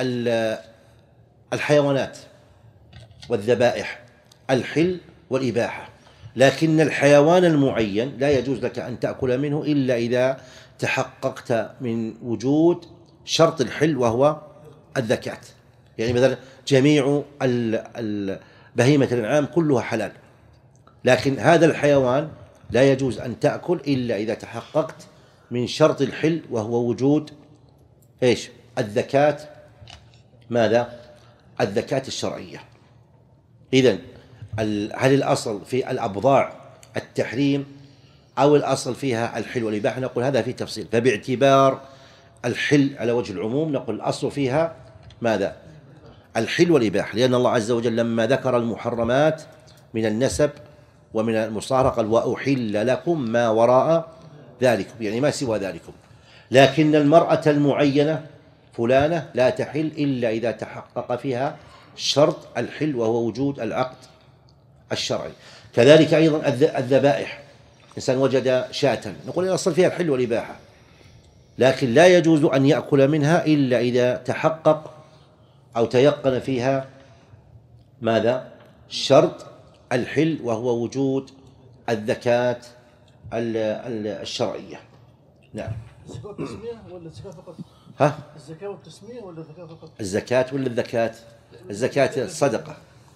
الحيوانات والذبائح الحل والإباحة، لكن الحيوان المعين لا يجوز لك أن تأكل منه إلا إذا تحققت من وجود شرط الحل وهو الذكاة. يعني مثلا جميع بهيمة الأنعام كلها حلال، لكن هذا الحيوان لا يجوز أن تأكل إلا إذا تحققت من شرط الحل وهو وجود إيش؟ الذكاة. ماذا؟ الذكاة الشرعية. إذن هل الأصل في الأبضاع التحريم أو الأصل فيها الحل والإباحة؟ نقول هذا في تفصيل، فباعتبار الحل على وجه العموم نقول الأصل فيها ماذا؟ الحل والإباحة، لأن الله عز وجل لما ذكر المحرمات من النسب ومن المصاهرة قال وأحل لكم ما وراء ذلكم، يعني ما سوى ذلكم. لكن المرأة المعينة فلانة لا تحل إلا إذا تحقق فيها شرط الحل وهو وجود العقد الشرعي. كذلك أيضا الذبائح، إنسان وجد شاة نقول الأصل فيها الحل والإباحة، لكن لا يجوز أن يأكل منها إلا إذا تحقق أو تيقن فيها ماذا؟ شرط الحل وهو وجود الذكاة الشرعية. نعم. الزكاة والتسمية ولا الزكاة فقط؟ ها؟ الزكاة والتسمية ولا الزكاة فقط؟ الزكاة ولا الذكاة؟ الزكاة الصدقة.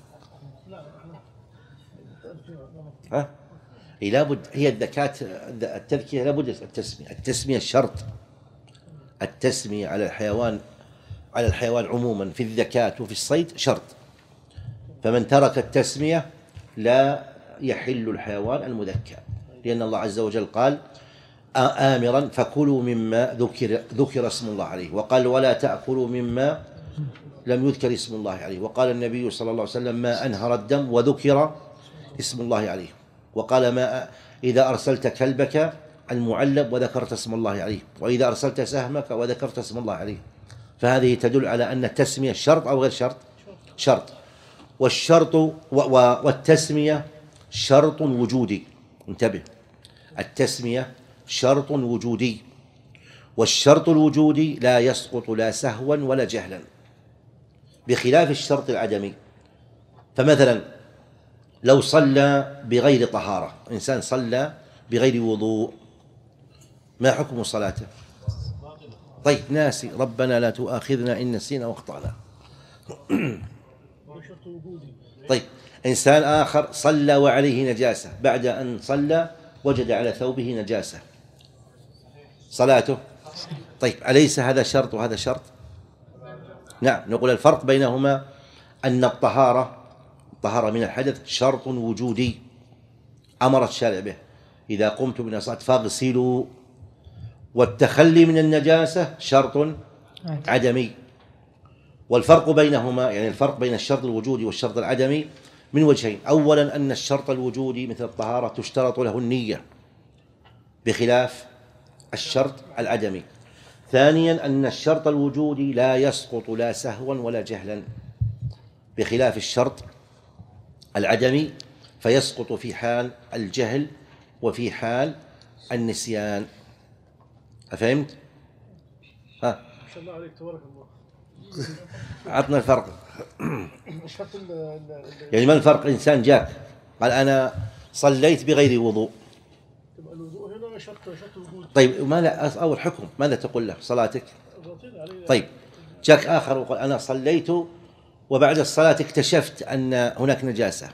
ها؟ هي لابد، هي الذكاة التذكية لابد التسمية، التسمية شرط، التسمية على الحيوان على الحيوان عموما في الذكاة وفي الصيد شرط، فمن ترك التسمية لا يحل الحيوان المذكى، لأن الله عز وجل قال آمرا فكلوا مما ذكر ذكر اسم الله عليه، وقال ولا تأكلوا مما لم يذكر اسم الله عليه، وقال النبي صلى الله عليه وسلم ما أنهر الدم وذكر اسم الله عليه، وقال ما إذا أرسلت كلبك المعلب وذكرت اسم الله عليه، وإذا أرسلت سهمك وذكرت اسم الله عليه. فهذه تدل على أن التسمية شرط أو غير شرط؟ شرط. والشرط والتسمية شرط وجودي، انتبه، التسمية شرط وجودي، والشرط الوجودي لا يسقط لا سهوا ولا جهلا، بخلاف الشرط العدمي. فمثلا لو صلى بغير طهارة، إنسان صلى بغير وضوء، ما حكم صلاته؟ طيب ناسي، ربنا لا تؤاخذنا إن نسينا واخطأنا. شرط وجودي. طيب إنسان آخر صلى وعليه نجاسة، بعد أن صلى وجد على ثوبه نجاسة، صلاته؟ طيب أليس هذا شرط وهذا شرط؟ نعم، نقول الفرق بينهما أن الطهارة الطهارة من الحدث شرط وجودي أمر الشارع به، إذا قمت من الصلاة فاغسلوا، والتخلي من النجاسة شرط عدمي. والفرق بينهما يعني الفرق بين الشرط الوجودي والشرط العدمي من وجهين: أولا أن الشرط الوجودي مثل الطهارة تشترط له النية بخلاف الشرط العدمي. ثانيا أن الشرط الوجودي لا يسقط لا سهوا ولا جهلا بخلاف الشرط العدمي، فيسقط في حال الجهل وفي حال النسيان. أفهمت؟ ها؟ ما شاء الله عليك تبارك الله. عطنا الفرق. الشرط يعني ما الفرق؟ إنسان جاك قال أنا صليت بغير وضوء، تبقى الوضوء هنا شرط شرط وجودي. طيب ما لا أول حكم ماذا تقول له؟ صلاتك؟ ضاغطين عليه. طيب جاك آخر وقال أنا صليت وبعد الصلاة اكتشفت أن هناك نجاسة.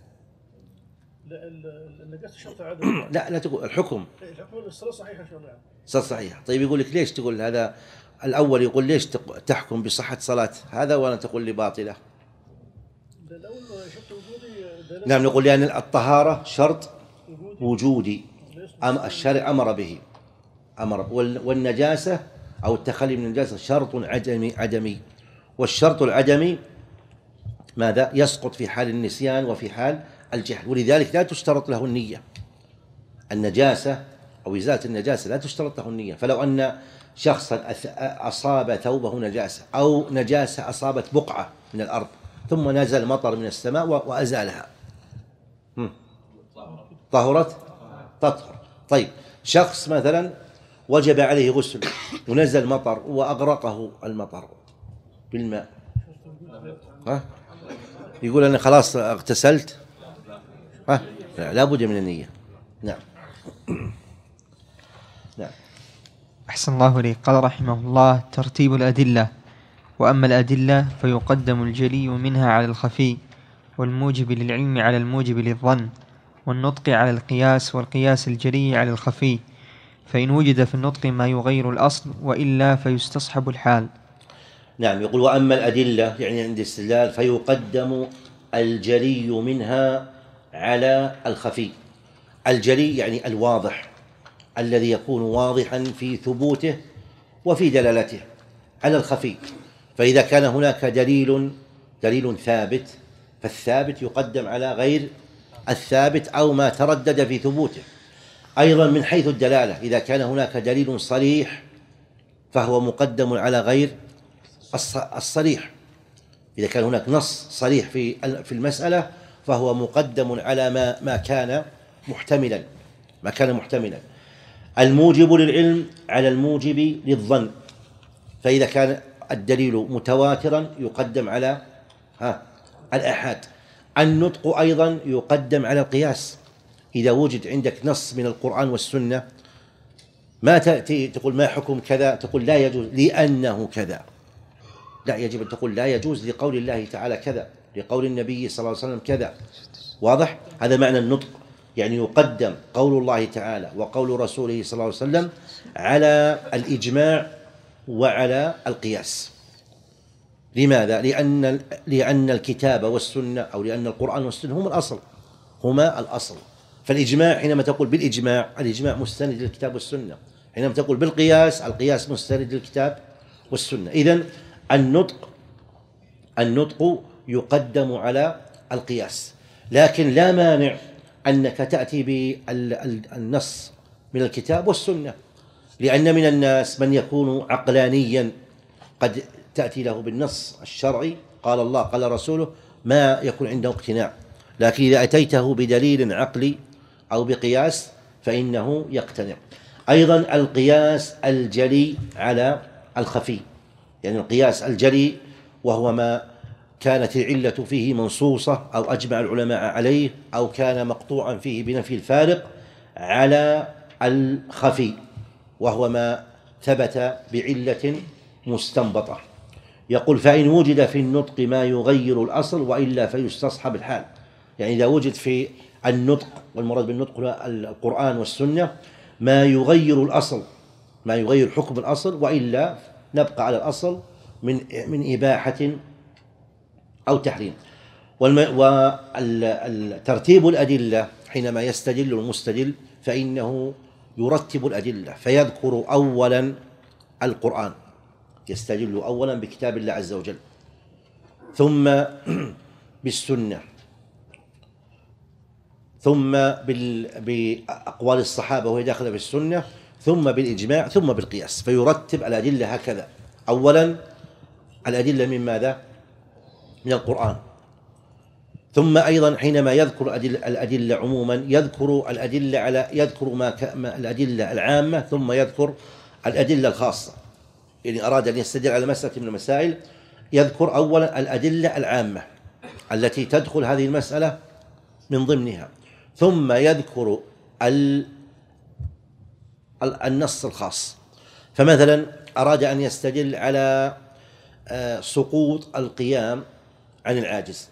لا النجاسة شرط عدم. لا لا تقول الحكم. الحكم الصلاة صحيحة إن شاء الله. صلاة صحيحة. طيب يقول لك ليش تقول هذا؟ الأول يقول ليش تحكم بصحة صلاة هذا وأنا تقول لي باطلة؟ ده الأول شرط وجودي. نعم، نقول لأن الطهارة شرط وجودي أم الشرع أمر به أمر، والنجاسة أو التخلي من النجاسة شرط عدمي عدمي والشرط العدمي ماذا؟ يسقط في حال النسيان وفي حال الجهل، ولذلك لا تشترط له النية. النجاسة أو إزالة النجاسة لا تشترط له النية. فلو أن شخصا أصاب ثوبه نجاسة أو نجاسة أصابت بقعة من الأرض ثم نزل مطر من السماء وأزالها، طهرت؟ تطهر. طيب شخص مثلا وجب عليه غسل ونزل مطر وأغرقه المطر بالماء، ها؟ يقول أنا خلاص اغتسلت؟ ها؟ لا بد من النية. نعم. نعم. أحسن الله إليك. قال رحمه الله: ترتيب الأدلة. وأما الأدلة فيقدم الجلي منها على الخفي، والموجب للعلم على الموجب للظن، والنطق على القياس، والقياس الجلي على الخفي، فإن وجد في النطق ما يغير الأصل وإلا فيستصحب الحال. نعم. يقول وأما الأدلة يعني عند الاستدلال فيقدم الجلي منها على الخفي. الجلي يعني الواضح الذي يكون واضحا في ثبوته وفي دلالته على الخفي. فإذا كان هناك دليل دليل ثابت فالثابت يقدم على غير الثابت أو ما تردد في ثبوته. أيضا من حيث الدلالة إذا كان هناك دليل صريح فهو مقدم على غير الصريح. إذا كان هناك نص صريح في في المسألة فهو مقدم على ما ما كان محتملا ما كان محتملا. الموجب للعلم على الموجب للظن، فإذا كان الدليل متواترا يقدم على ها الآحاد. النطق أيضا يقدم على القياس. إذا وجد عندك نص من القرآن والسنة ما تأتي تقول ما حكم كذا تقول لا يجوز لأنه كذا، لا، يجب أن تقول لا يجوز لقول الله تعالى كذا، لقول النبي صلى الله عليه وسلم كذا. واضح؟ هذا معنى النطق، يعني يقدم قول الله تعالى وقول رسوله صلى الله عليه وسلم على الإجماع وعلى القياس. لماذا؟ لأن لأن الكتاب والسنة أو لأن القرآن والسنة هما الأصل هما الأصل. فالإجماع حينما تقول بالإجماع الإجماع مستند للكتاب والسنة، حينما تقول بالقياس القياس مستند للكتاب والسنة. إذن النطق النطق يقدم على القياس، لكن لا مانع أنك تأتي بالنص من الكتاب والسنة، لأن من الناس من يكون عقلانيا قد تأتي له بالنص الشرعي قال الله قال رسوله ما يكون عنده اقتناع، لكن إذا أتيته بدليل عقلي أو بقياس فإنه يقتنع. أيضا القياس الجلي على الخفي، يعني القياس الجلي وهو ما كانت العلة فيه منصوصة أو أجمع العلماء عليه أو كان مقطوعا فيه بنفي الفارق، على الخفي وهو ما ثبت بعلة مستنبطة. يقول فإن وجد في النطق ما يغير الأصل وإلا فيستصحب الحال. يعني إذا وجد في النطق، والمراد بالنطق القرآن والسنة، ما يغير الأصل، ما يغير حكم الأصل، وإلا نبقى على الأصل من من إباحة أو تحريم. وترتيب الأدلة حينما يستدل المستدل فإنه يرتب الأدلة فيذكر أولا القرآن، يستدل أولا بكتاب الله عز وجل، ثم بالسنة، ثم بأقوال الصحابة وهي داخلة في السنة، ثم بالإجماع، ثم بالقياس. فيرتب الأدلة هكذا: أولا الأدلة من ماذا؟ من القرآن، ثم أيضا حينما يذكر الأدلة عموما يذكر الأدلة على يذكر ما الأدلة العامة، ثم يذكر الأدلة الخاصة. يعني أراد أن يستدل على مسألة من المسائل يذكر أولا الأدلة العامة التي تدخل هذه المسألة من ضمنها، ثم يذكر النص الخاص. فمثلا أراد أن يستدل على سقوط القيام عن العاجز،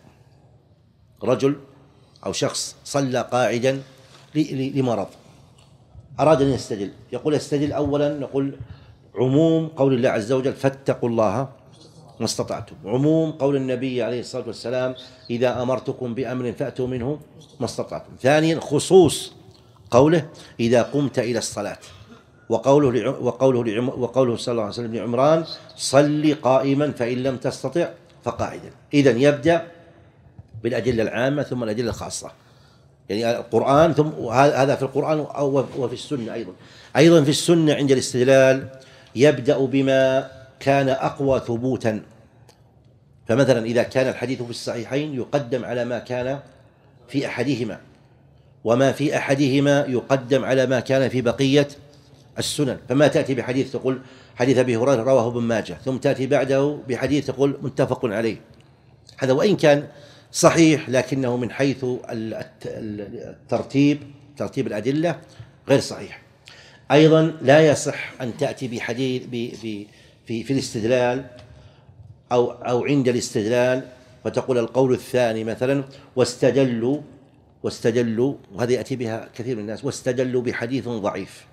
رجل أو شخص صلى قاعدا لمرض، أراد أن يستدل، يقول يستدل أولا، نقول عموم قول الله عز وجل فاتقوا الله ما استطعتم، عموم قول النبي عليه الصلاة والسلام إذا أمرتكم بأمر فأتوا منه ما استطعتم. ثانيا خصوص قوله إذا قمت إلى الصلاة، وقوله وقوله وقوله صلى الله عليه وسلم لعمران صل قائما فإن لم تستطع فقاعدا. إذن يبدأ بالأدلة العامة ثم الأدلة الخاصة، يعني القرآن، ثم هذا في القرآن وفي السنة أيضا. أيضا في السنة عند الاستدلال يبدأ بما كان أقوى ثبوتا، فمثلا إذا كان الحديث في الصحيحين يقدم على ما كان في أحدهما، وما في أحدهما يقدم على ما كان في بقية السنن. فما تأتي بحديث تقول حديث أبي هريرة رواه ابن ماجه، ثم تأتي بعده بحديث تقول متفق عليه، هذا وإن كان صحيح لكنه من حيث الترتيب ترتيب الأدلة غير صحيح. أيضا لا يصح أن تأتي بحديث في في في الاستدلال أو أو عند الاستدلال فتقول القول الثاني مثلا واستدلوا واستدلوا وهذه يأتي بها كثير من الناس، واستدلوا بحديث ضعيف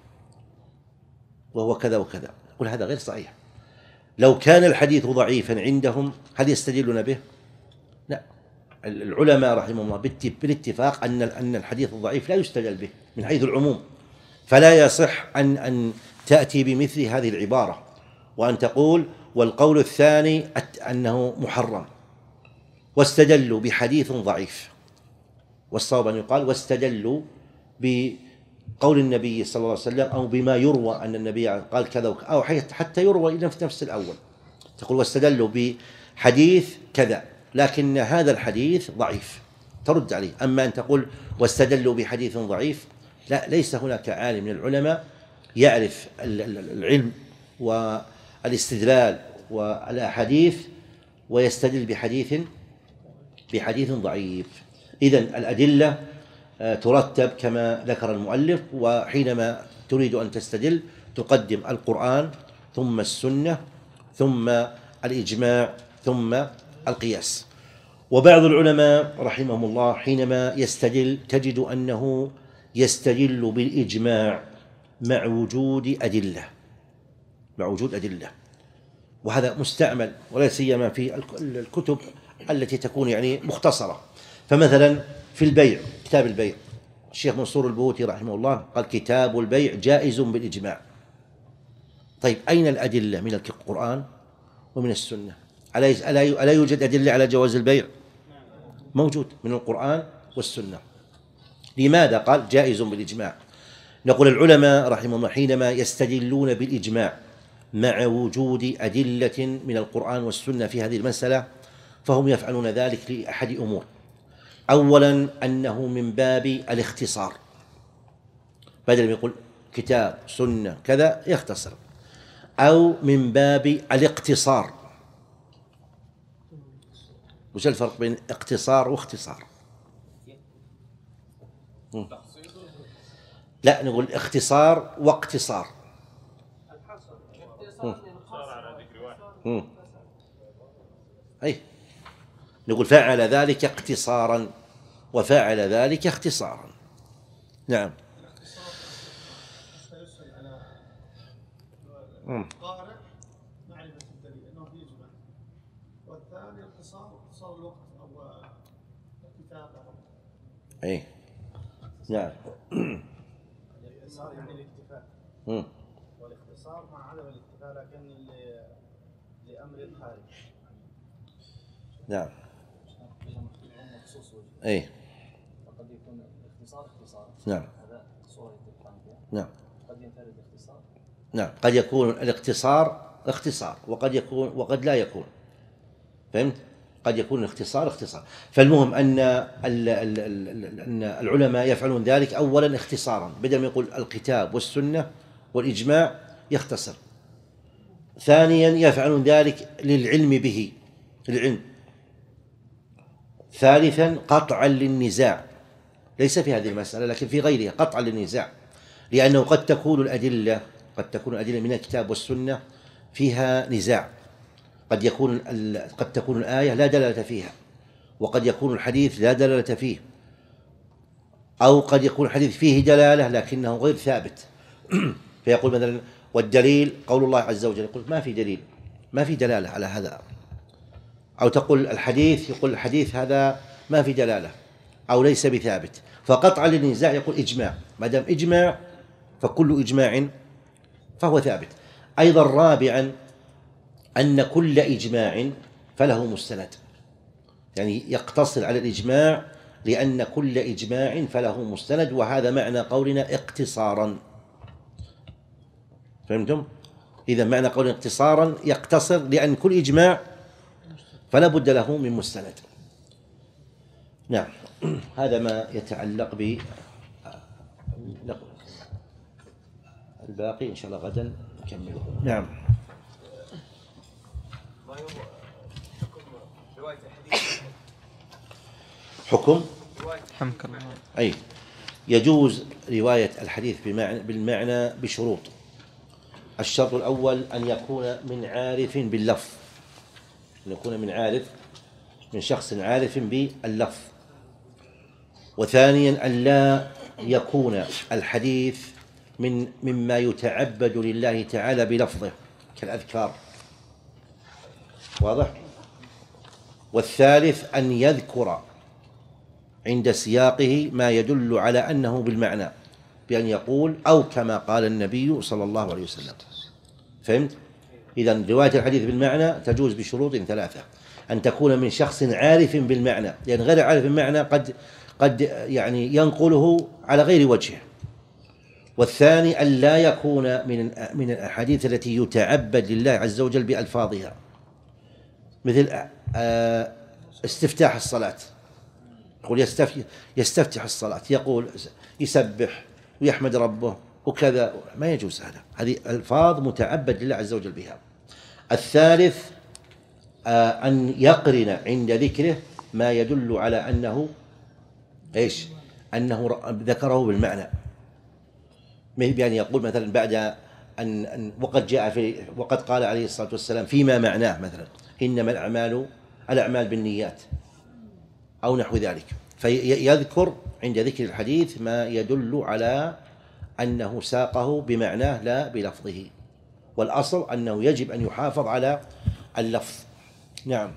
وهو كذا وكذا، يقول هذا غير صحيح. لو كان الحديث ضعيفا عندهم هل يستدلون به؟ لا، العلماء رحمهم الله بالاتفاق أن أن الحديث الضعيف لا يستدل به من حيث العموم، فلا يصح أن أن تأتي بمثل هذه العبارة وأن تقول والقول الثاني أنه محرم واستدلوا بحديث ضعيف. والصواب أن يقال واستدلوا بقول النبي صلى الله عليه وسلم أو بما يروى أن النبي قال كذا أو حتى يروى في نفس الأول، تقول واستدلوا بحديث كذا لكن هذا الحديث ضعيف ترد عليه. أما أن تقول واستدلوا بحديث ضعيف، لا، ليس هناك عالم من العلماء يعرف العلم والاستدلال والأحاديث ويستدل بحديث بحديث ضعيف. إذن الأدلة ترتب كما ذكر المؤلف، وحينما تريد أن تستدل تقدم القرآن ثم السنة ثم الإجماع ثم القياس. وبعض العلماء رحمهم الله حينما يستدل تجد أنه يستدل بالإجماع مع وجود أدلة مع وجود أدلة وهذا مستعمل ولا سيما في الكتب التي تكون يعني مختصرة. فمثلا في البيع، كتاب البيع، الشيخ منصور البهوتي رحمه الله قال كتاب البيع جائز بالإجماع. طيب أين الأدلة من القرآن ومن السنة؟ ألا يوجد أدلة على جواز البيع؟ موجود من القرآن والسنة. لماذا قال جائز بالإجماع؟ نقول العلماء رحمهم الله حينما يستدلون بالإجماع مع وجود أدلة من القرآن والسنة في هذه المسألة فهم يفعلون ذلك لأحد أمور. أولا أنه من باب الاختصار، بدل ما يقول كتاب سنة كذا يختصر، أو من باب الاقتصار. وش الفرق بين اقتصار واختصار؟ لا، نقول اختصار واقتصار. أي نقول فعل ذلك اقتصارا وفعل ذلك اختصارا. نعم. قارئ معرفة الدليل أنه في إجماع، والثاني اختصار اختصار الوقت أو الكتابة. أي نعم. الاختصار يعني الاكتفاء، والاختصار مع عدم الاكتفاء لكن لأمر خارج. نعم. أي فقد يكون الاختصار اختصار. نعم. هذا صورة التقنية. نعم. قد ينفرد الاختصار. نعم، قد يكون الاختصار اختصار وقد يكون وقد لا يكون. فهمت؟ قد يكون الاختصار اختصار. فالمهم أن أن العلماء يفعلون ذلك أولا اختصارا، بدل ما يقول الكتاب والسنة والإجماع يختصر. ثانيا يفعلون ذلك للعلم به، العلم. ثالثا قطعا للنزاع، ليس في هذه المسألة لكن في غيرها، قطعا للنزاع، لأنه قد تكون الأدلة قد تكون الأدلة من الكتاب والسنة فيها نزاع، قد يكون قد تكون الآية لا دلالة فيها، وقد يكون الحديث لا دلالة فيه، أو قد يكون الحديث فيه دلالة لكنه غير ثابت. فيقول مثلا والدليل قول الله عز وجل، يقول ما في دليل، ما في دلالة على هذا. أو تقول الحديث، يقول الحديث هذا ما في دلالة أو ليس بثابت. فقطعا للنزاع يقول إجماع، ما دام إجماع فكل إجماع فهو ثابت. أيضا رابعا أن كل إجماع فله مستند، يعني يقتصر على الإجماع لأن كل إجماع فله مستند، وهذا معنى قولنا اقتصارا. فهمتم؟ إذا معنى قولنا اقتصارا يقتصر لأن كل إجماع فلا بد له من مستند. نعم. هذا ما يتعلق ب الباقي إن شاء الله غدا نكمله. نعم. حكم حمك الله. أي يجوز رواية الحديث بمعنى بالمعنى بشروط. الشرط الأول أن يكون من عارف باللفظ، أن يكون من عارف من شخص عارف باللفظ. وثانيا أن لا يكون الحديث من مما يتعبد لله تعالى بلفظه كالأذكار. واضح؟ والثالث أن يذكر عند سياقه ما يدل على أنه بالمعنى، بأن يقول أو كما قال النبي صلى الله عليه وسلم. فهمت؟ إذن رواية الحديث بالمعنى تجوز بشروط ثلاثة: أن تكون من شخص عارف بالمعنى، لأن غير عارف بالمعنى قد قد يعني ينقله على غير وجهه. والثاني أن لا يكون من من الأحاديث التي يتعبد لله عز وجل بألفاظها، مثل استفتاح الصلاة، يقول يستفتح الصلاة، يقول يسبح ويحمد ربه وكذا، ما يجوز هذا، هذه ألفاظ متعبد لله عز وجل بها. الثالث أن يقرن عند ذكره ما يدل على أنه إيش؟ أنه ذكره بالمعنى، بأن يقول مثلا بعد أن, أن وقد جاء في وقد قال عليه الصلاة والسلام فيما معناه مثلا إنما الأعمال الأعمال بالنيات أو نحو ذلك، فيذكر عند ذكر الحديث ما يدل على أنه ساقه بمعناه لا بلفظه. والأصل أنه يجب أن يحافظ على اللفظ. نعم.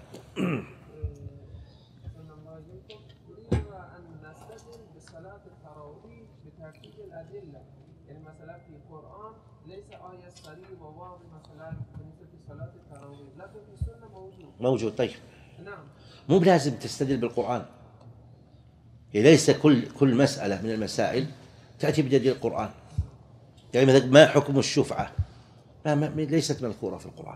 موجود. طيب مو بلازم تستدل بالقرآن، ليس كل كل مسألة من المسائل تأتي بدليل القرآن. يعني مثلا ما حكم الشفعة؟ ما ما ليست مذكورة في القرآن.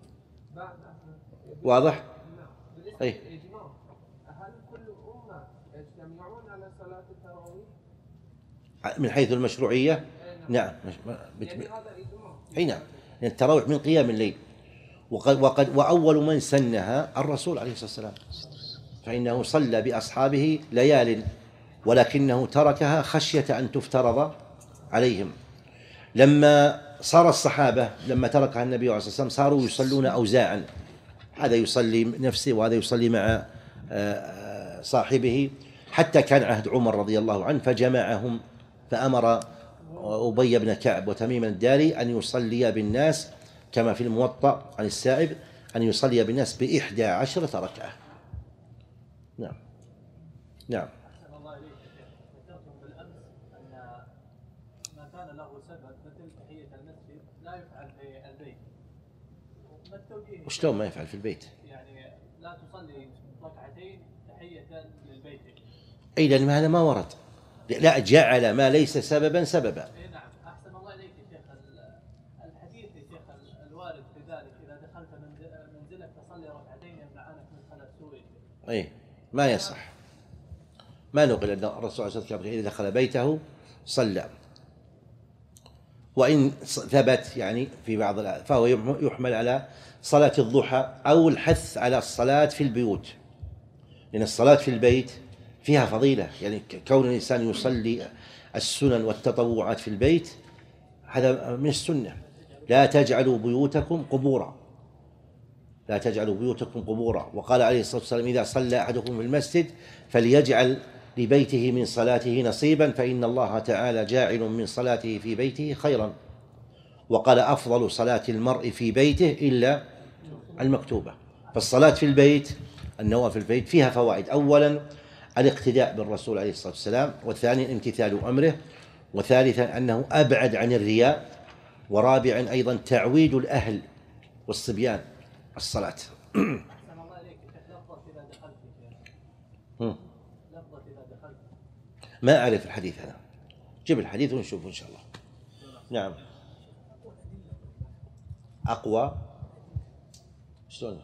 واضح؟ أي. هل كل أمة يجتمعون على صلاة التراويح؟ من حيث المشروعية؟ نعم. يعني هذا إجماع. أي نعم. يعني التراويح من قيام الليل، وقد وقد وأول من سنها الرسول عليه الصلاة والسلام، فإنه صلى بأصحابه ليال ولكنه تركها خشية أن تفترض عليهم. لما صار الصحابة لما تركها النبي عليه الصلاة والسلام صاروا يصلون أوزاعا، هذا يصلي نفسه وهذا يصلي مع صاحبه، حتى كان عهد عمر رضي الله عنه فجمعهم، فأمر أبي بن كعب وتميم الداري أن يصلي بالناس كما في الموطأ عن السائب، أن يصلي بالناس بإحدى عشرة ركعة. نعم نعم. أحسن الله إليك يا شيخ، ذكرتم بالأمس أن ما كان له سبب مثل تحية المسجد لا يفعل في البيت. ما التوجيه؟ وشلون ما يفعل في البيت؟ يعني لا تصلي ركعتين تحية للبيت. أي لأن هذا ما ورد. لا، جعل ما ليس سببا سببا. اي نعم. احسن الله اليك يا شيخ، الحديث يا شيخ الوارد في ذلك اذا دخلت منزلك فصلي ركعتين يمنعانك من خلل سوء. اي ما يصح، ما نقل ان الرسول صلى الله عليه وسلم اذا دخل بيته صلى، وان ثبت يعني في بعض فهو يحمل على صلاة الضحى او الحث على الصلاة في البيوت، لان الصلاة في البيت فيها فضيلة، يعني كون الإنسان يصلي السنن والتطوعات في البيت هذا من السنة. لا تجعلوا بيوتكم قبورا، لا تجعلوا بيوتكم قبورا. وقال عليه الصلاة والسلام إذا صلى أحدكم في المسجد فليجعل لبيته من صلاته نصيبا فإن الله تعالى جاعل من صلاته في بيته خيرا. وقال أفضل صلاة المرء في بيته إلا المكتوبة. فالصلاة في البيت، النوافل في البيت فيها فوائد: أولا الاقتداء بالرسول عليه الصلاة والسلام، والثاني امتثال أمره، وثالثا أنه أبعد عن الرياء، ورابعا أيضا تعويد الأهل والصبيان الصلاة. أحسن الله إليك لفظة إذا دخلت لفظة إذا دخلت ما أعرف الحديث أنا، جيب الحديث ونشوفه إن شاء الله. نعم. أقوى شلون؟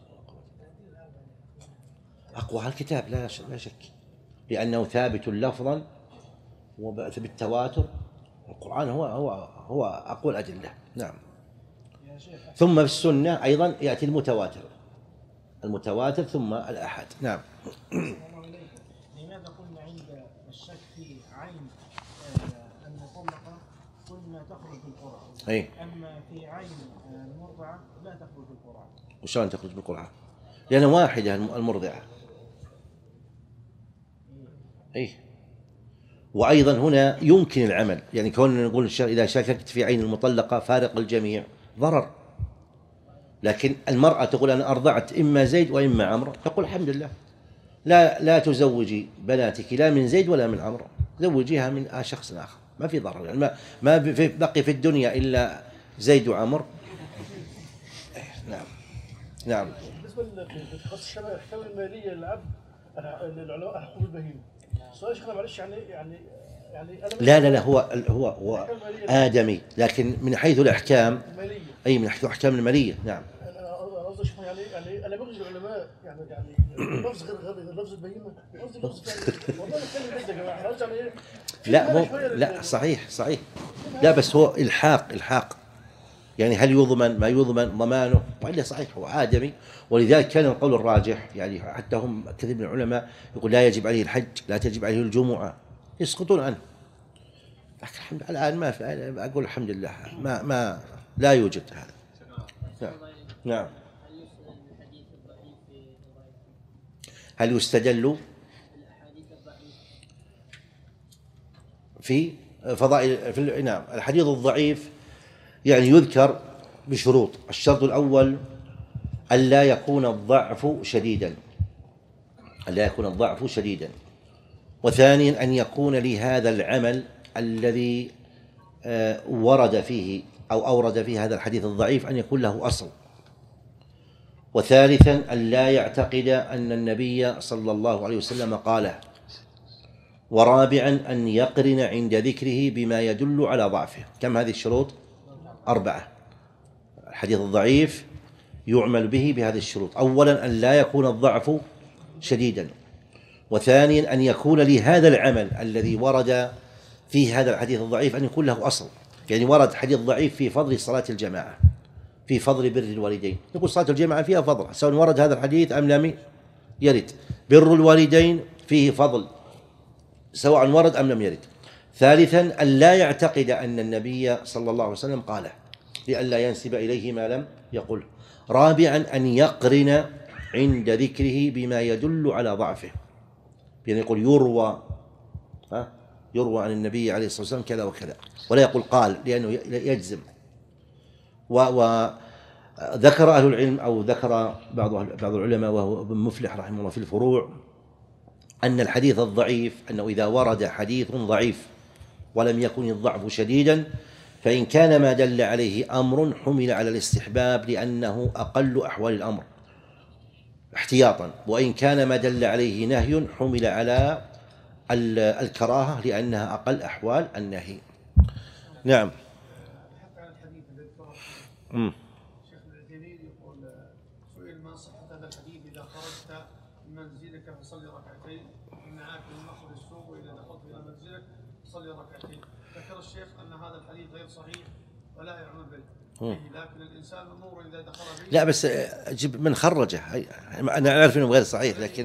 أقوى الكتاب لا لا شك، لأنه ثابت لفظا وبالتواتر. القرآن هو هو هو أقوى الأدلة. نعم. ثم في السنة أيضا يأتي المتواتر، المتواتر ثم الآحاد. نعم. لماذا قلنا عند الشك في عين المطلقة قلنا تخرج بالقرعة، أي. أما في عين المرضعة لا تخرج بالقرعة؟ وشلون تخرج بالقرعة؟ لأن واحدة المرضعة. أي. وأيضا هنا يمكن العمل، يعني كوننا نقول إذا شككت في عين المطلقة فارق الجميع ضرر، لكن المرأة تقول أنا أرضعت إما زيد وإما عمرو، تقول الحمد لله، لا لا تزوجي بناتك لا من زيد ولا من عمرو، زوجيها من شخص آخر، ما في ضرر، يعني ما ما بقي في الدنيا إلا زيد وعمر. نعم. نعم. بالنسبة لخص الحكاية المالية للعبد العلماء حقوق البهيمة، سؤال شيخنا معلش يعني يعني يعني أنا لا لا لا هو هو هو آدمي، لكن من حيث الأحكام المالية، أي من حيث الأحكام المالية. نعم. أنا قصدي شيخنا يعني يعني أنا بغز العلماء يعني يعني لفظ غير غير لفظ البهيمة، قصدي لفظ ثاني والله نتكلم جدا يا جماعة يعني إيه؟ لا مو لا صحيح صحيح، لا بس هو إلحاق إلحاق يعني هل يضمن ما يضمن ضمانه وإلا صحيح هو آدمي، ولذلك كان القول الراجح يعني حتى هم كثير من العلماء يقول لا يجب عليه الحج، لا تجب عليه الجمعة، يسقطون عنه. لكن الحمد لله الآن ما في، أقول الحمد لله ما ما لا يوجد هذا. نعم. نعم. هل يستدل في فضائل في نعم الحديث الضعيف؟ يعني يذكر بشروط. الشرط الأول ألا يكون الضعف شديدا، ألا يكون الضعف شديدا. وثانيا أن يكون لهذا العمل الذي ورد فيه أو أورد فيه هذا الحديث الضعيف أن يكون له أصل. وثالثا أن لا يعتقد أن النبي صلى الله عليه وسلم قاله. ورابعا أن يقرن عند ذكره بما يدل على ضعفه. كم هذه الشروط؟ أربعة. الحديث الضعيف يعمل به بهذه الشروط: أولا أن لا يكون الضعف شديدا، وثانيا أن يكون لهذا العمل الذي ورد فيه هذا الحديث الضعيف أن يكون له أصل. يعني ورد حديث ضعيف في فضل صلاة الجماعة، في فضل بر الوالدين، نقول صلاة الجماعة فيها فضل سواء ورد هذا الحديث أم لم يرد. بر الوالدين فيه فضل سواء ورد أم لم يرد. ثالثا أن لا يعتقد أن النبي صلى الله عليه وسلم قاله لئلا ينسب إليه ما لم يقل. رابعا أن يقرن عند ذكره بما يدل على ضعفه، يعني يقول يروى ها يروى عن النبي عليه الصلاة والسلام كذا وكذا، ولا يقول قال لأنه يجزم. وذكر أهل العلم أو ذكر بعض بعض العلماء وهو ابن مفلح رحمه الله في الفروع أن الحديث الضعيف أنه إذا ورد حديث ضعيف ولم يكن الضعف شديدا فإن كان ما دل عليه أمر حمل على الاستحباب لأنه أقل أحوال الأمر احتياطا، وإن كان ما دل عليه نهي حمل على الكراهة لأنها أقل أحوال النهي. نعم. حتى على الحديث الذي ذكره شيخ ابن عثيمين يقول سئل ما صحة هذا الحديث إذا خرجت من منزلك فصلي ركعتين ومعك من مخرج السوق وإذا دخلت إلى منزلك صلي ركعتين. ذكر الشيخ أن هذا الحديث غير صحيح ولا يعمل به، لكن الإنسان مأمور إذا دخل به. لا بس أجيب من خرجه، أنا أعرف أنه غير صحيح لكن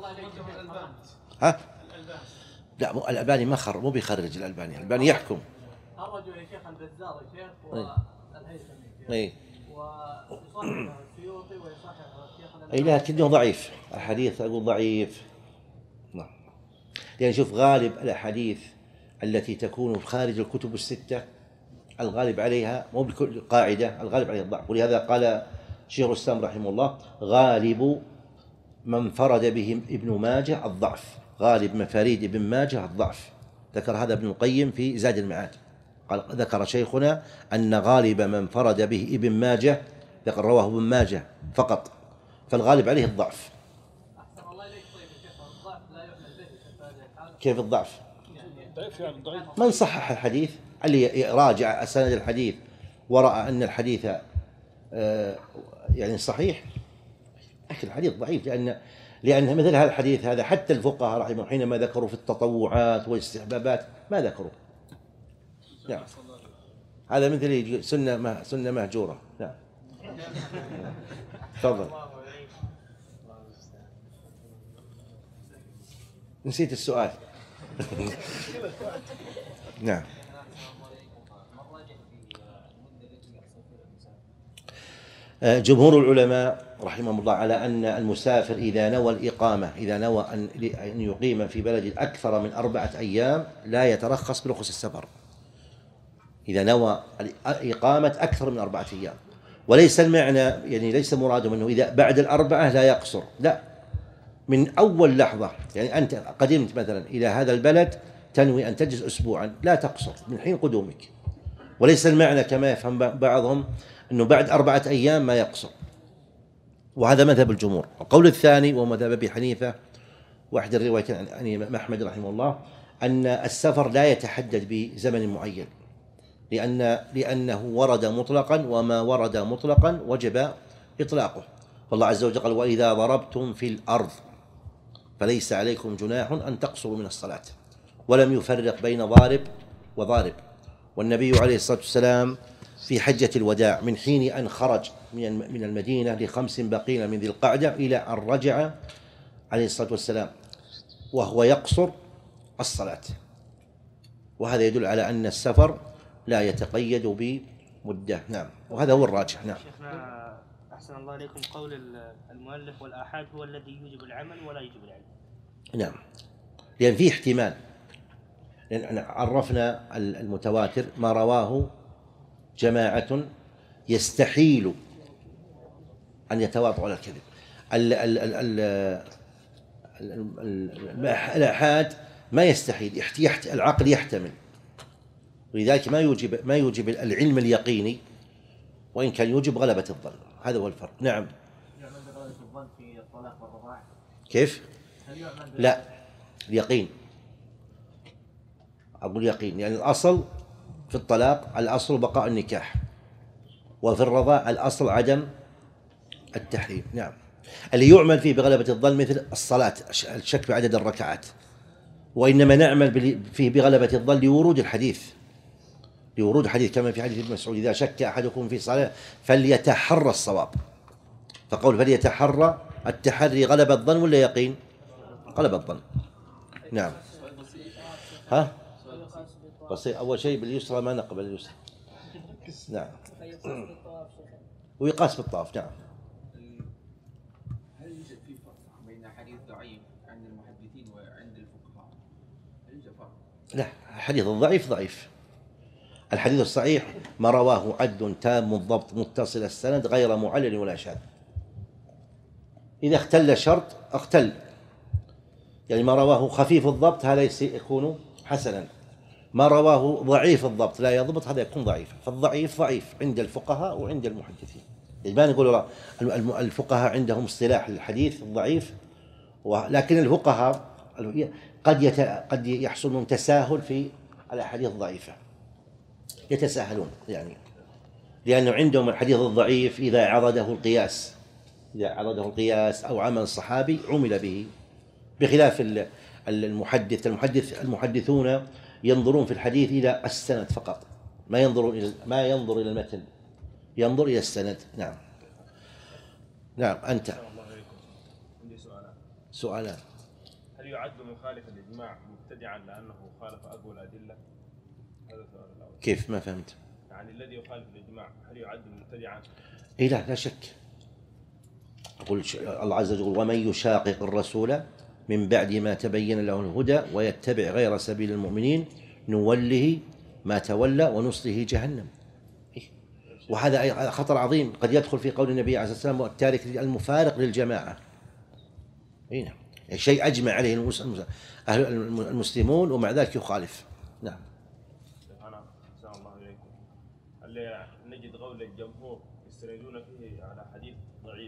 ها لا الألباني ما خر مو بيخرج، الألباني الألباني يحكم. خرجوا يا شيخ البزار يا شيخ والهيثمي اي ويصحح السيوطي ويصحح الشيخ اي لكنه ضعيف الحديث، اقول ضعيف. نعم، يعني شوف غالب الاحاديث التي تكون خارج الكتب الستة الغالب عليها مو بكل قاعدة، الغالب عليها الضعف، ولهذا قال شيخ الإسلام رحمه الله غالب من فرد به ابن ماجه الضعف، غالب مفاريد ابن ماجه الضعف، ذكر هذا ابن القيم في زاد المعاد، قال ذكر شيخنا أن غالب من فرد به ابن ماجه ذكر رواه ابن ماجه فقط، فالغالب عليه الضعف. أحسن الله إليك. طيب يا شيخ الضعف لا يعمل به في هذه الحالة؟ كيف الضعف؟ ضعيف يعني ضعيف. من صحح الحديث اللي راجع أسانيد الحديث ورأى أن الحديث آه يعني صحيح، لكن الحديث ضعيف لأن لأن مثل هذا الحديث هذا حتى الفقهاء رحمهم الله حينما ذكروا في التطوعات والاستحبابات ما ذكروا. نعم، هذا مثل سنة سنة مهجورة. نعم، تفضل. نسيت السؤال. نعم. جمهور العلماء رحمهم الله على أن المسافر إذا نوى الإقامة إذا نوى أن يقيم في بلد أكثر من أربعة أيام لا يترخص برخص السفر، إذا نوى إقامة أكثر من أربعة أيام، وليس المعنى يعني ليس مراده منه إذا بعد الأربعة لا يقصر، لا، من أول لحظة، يعني أنت قدمت مثلا إلى هذا البلد تنوي أن تجلس أسبوعا لا تقصر من حين قدومك، وليس المعنى كما يفهم بعضهم أنه بعد أربعة أيام ما يقصر، وهذا مذهب الجمهور. القول الثاني وهو مذهب أبي حنيفة واحد الروايتين عن الإمام أحمد رحمه الله أن السفر لا يتحدد بزمن معين، لأن لأنه ورد مطلقا وما ورد مطلقا وجب إطلاقه، فالله عز وجل قال وإذا ضربتم في الأرض فليس عليكم جناح أن تقصروا من الصلاة، ولم يفرق بين ضارب وضارب. والنبي عليه الصلاة والسلام في حجة الوداع من حين أن خرج من المدينة لخمس بقين من ذي القعدة إلى أن رجع عليه الصلاة والسلام وهو يقصر الصلاة، وهذا يدل على أن السفر لا يتقيد بمدة. نعم، وهذا هو الراجح. نعم. شيخنا أحسن الله عليكم، قول المؤلف والآحاد هو الذي يوجب العمل ولا يوجب العلم. نعم، لأن فيه احتمال، لأن عرفنا المتواتر ما رواه جماعة يستحيل أن يتواطؤوا على الكذب، الآحاد ما يستحيل، العقل يحتمل، ولذلك ما يوجب ما يوجب العلم اليقيني، وإن كان يوجب غلبة الظن، هذا هو الفرق. نعم. يعمل بغلبة الظن في الطلاق والرضاع؟ كيف؟ هل يعمل لا، اليقين، أقول يقين، يعني الأصل في الطلاق الأصل بقاء النكاح، وفي الرضاع الأصل عدم التحريم. نعم، اللي يعمل فيه بغلبة الظن مثل الصلاة، الشك بعدد الركعات، وإنما نعمل فيه بغلبة الظن لورود الحديث، لورود الحديث كما في حديث ابن مسعود إذا شك أحدكم في صلاة فليتحرى الصواب، فقول فليتحرى التحري غلب الظن ولا يقين؟ غلب الظن. نعم. ها؟ بسيط. أول شيء باليسرى ما نقبل اليسرى. نعم. ويقاس بالطواف. نعم. هل عند المحدثين وعند الفقهاء هل يوجد فرق؟ لا، الحديث الضعيف ضعيف. الحديث الصحيح ما رواه عدل تام الضبط متصل السند غير معلل ولا شاذ. إذا اختل شرط اختل، يعني ما رواه خفيف الضبط هذا يكون حسنا، ما رواه ضعيف الضبط لا يضبط هذا يكون ضعيفا. فالضعيف ضعيف عند الفقهاء وعند المحدثين. يعني ما نقول الفقهاء عندهم اصطلاح للحديث الضعيف، لكن الفقهاء قد قد يحصل منهم تساهل في الأحاديث الضعيفة، يتساهلون يعني، لأنه عندهم الحديث الضعيف إذا عرضه القياس إذا عرضه القياس أو عمل الصحابي عمل به، بخلاف المحدث المحدث المحدثون ينظرون في الحديث إلى السند فقط، ما ينظرون إلى ما ينظر إلى المتن، ينظر إلى السند. نعم نعم. أنت عندي سؤالان. سؤالان. هل يعد مخالف الإجماع مبتدعا لأنه خالف أقوى الأدلة؟ هذا السؤال الأول. كيف؟ ما فهمت. يعني الذي يخالف الإجماع هل يعد مبتدعا؟ إيه لا لا شك. أقول الله عز وجل ومن يشاقق الرسول من بعد ما تبين له الهدى ويتبع غير سبيل المؤمنين نوله ما تولى ونصله جهنم. وهذا خطر عظيم قد يدخل في قول النبي عليه الصلاة والسلام والتارك المفارق للجماعة. هنا شيء أجمع عليه أهل المسلمون ومع ذلك يخالف. نعم. أنا أحسن الله إليكم. هل نجد قول الجمهور يستندون فيه على حديث ضعيف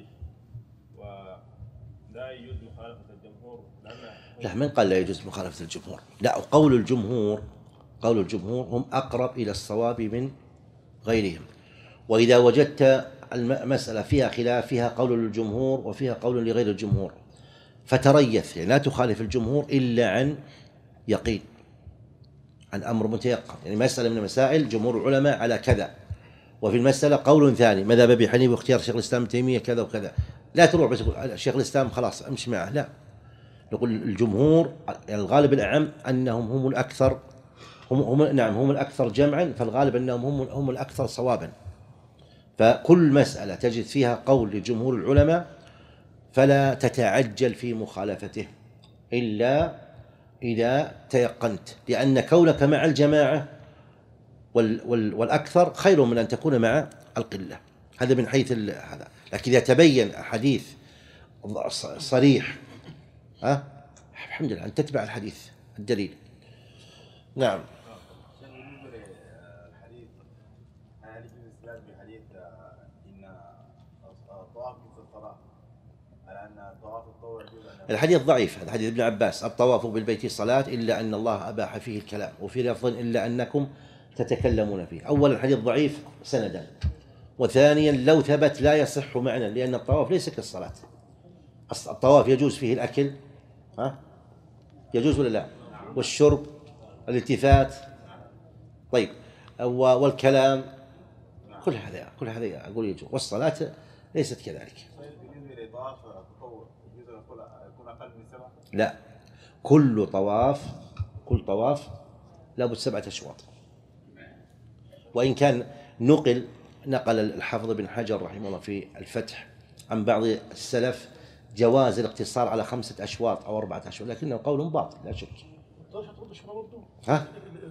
ولا يجوز مخالفة الجمهور؟ لا، من قال لا يجوز مخالفة الجمهور؟ لا، قول الجمهور قول الجمهور هم أقرب إلى الصواب من غيرهم. وإذا وجدت المسألة فيها خلاف فيها قول للجمهور وفيها قول لغير الجمهور فتريث، يعني لا تخالف الجمهور إلا عن يقين، عن أمر متيقن. يعني مسألة من المسائل جمهور العلماء على كذا، وفي المسألة قول ثاني مذهب أبي حنيفة واختيار شيخ الإسلام ابن تيمية كذا وكذا، لا تروح بس شيخ الإسلام خلاص أمشي معه، لا، نقول الجمهور يعني الغالب الأعم أنهم هم الأكثر هم, هم نعم هم الأكثر جمعا، فالغالب أنهم هم هم الأكثر صوابا. فكل مسألة تجد فيها قول لجمهور العلماء فلا تتعجل في مخالفته إلا إذا تيقنت، لأن كونك مع الجماعة وال وال والأكثر خير من أن تكون مع القلة. هذا من حيث هذا. لكن إذا تبين حديث صريح ها الحمد لله أن تتبع الحديث الدليل. نعم. الحديث هل يجوز الاستدلال بحديث إن الطواف في الصلاة على أن الطواف الطوع يجوز؟ الحديث ضعيف، هذا حديث ابن عباس الطواف بالبيت صلاة إلا أن الله أباح فيه الكلام، وفي لفظ إلا أنكم تتكلمون فيه. أولا الحديث ضعيف سندا، وثانيا لو ثبت لا يصح معنى، لأن الطواف ليس كالصلاة. الطواف يجوز فيه الأكل ها يجوز ولا لا؟ والشرب، الالتفات، طيب، والكلام، كل هذا كل هذا أقول يجوز، والصلاة ليست كذلك. بالنسبة لطواف التطوع يجوز يكون أقل من سبعة؟ لا، كل طواف كل طواف لابد سبعة أشواط. وإن كان نقل نقل الحافظ بن حجر رحمه الله في الفتح عن بعض السلف جواز الاقتصار على خمسة أشواط أو أربعة أشواط، لكنه قول باطل لا شك. ها؟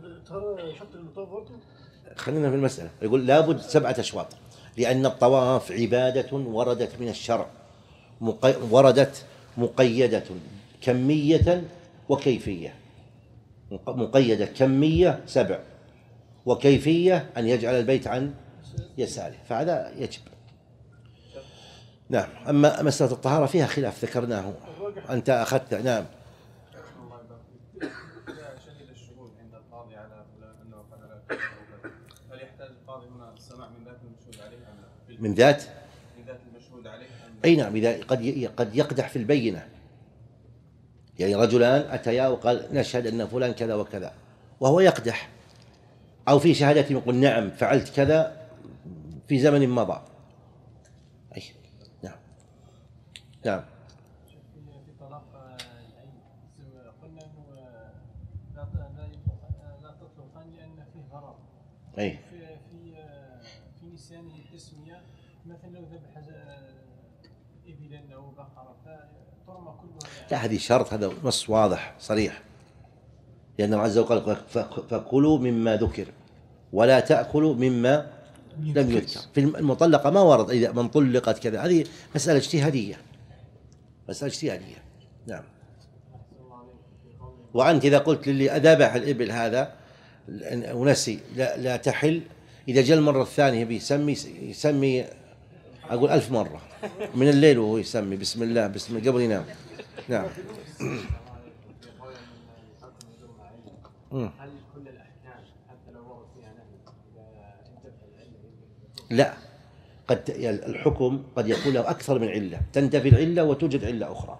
خلينا في المسألة. يقول لابد سبعة أشواط، لأن الطواف عبادة وردت من الشرع، مقي... وردت مقيدة كمية وكيفية. مقيدة كمية سبع، وكيفية أن يجعل البيت عن يساره، فهذا يجب. نعم. أما مسألة الطهارة فيها خلاف ذكرناه أنت أخذت. نعم. شهد الشهود عند القاضي على فلان أنه فعل هل يحتاج القاضي هنا السماع من ذات المشهود عليه أم لا؟ من ذات من ذات المشهود عليه أم لا؟ أي نعم، إذا قد قد يقدح في البينة، يعني رجلان أتيا وقال نشهد أن فلان كذا وكذا وهو يقدح، أو في شهادة يقول نعم فعلت كذا في زمن مضى. أي نعم. نعم. في طلاق العين قلنا انه لا لا تطلقان لان فيه ضرر. أي. في في في نسيانه التسميه، مثلا لو ذبح ابلا او بقره لا هذه شرط، هذا نص واضح صريح، لأن الله عز وجل قال فكلوا مما ذكر ولا تأكلوا مما لم يذكر. في المطلقة ما ورد إذا من طلقت كذا، هذه مسألة اجتهادية، مسألة اجتهادية. نعم. وأنت إذا قلت للي ذبح الإبل هذا ونسي لا, لا تحل، إذا جاء المرة الثانية بيسمي يسمي أقول ألف مرة من الليل وهو يسمي بسم الله بسم الله قبل ينام. نعم. هل كل الأحكام حتى لو ورد فيها نهي لا، قد الحكم قد يكون له أكثر من علة، تنتفي العلة وتوجد علة أخرى.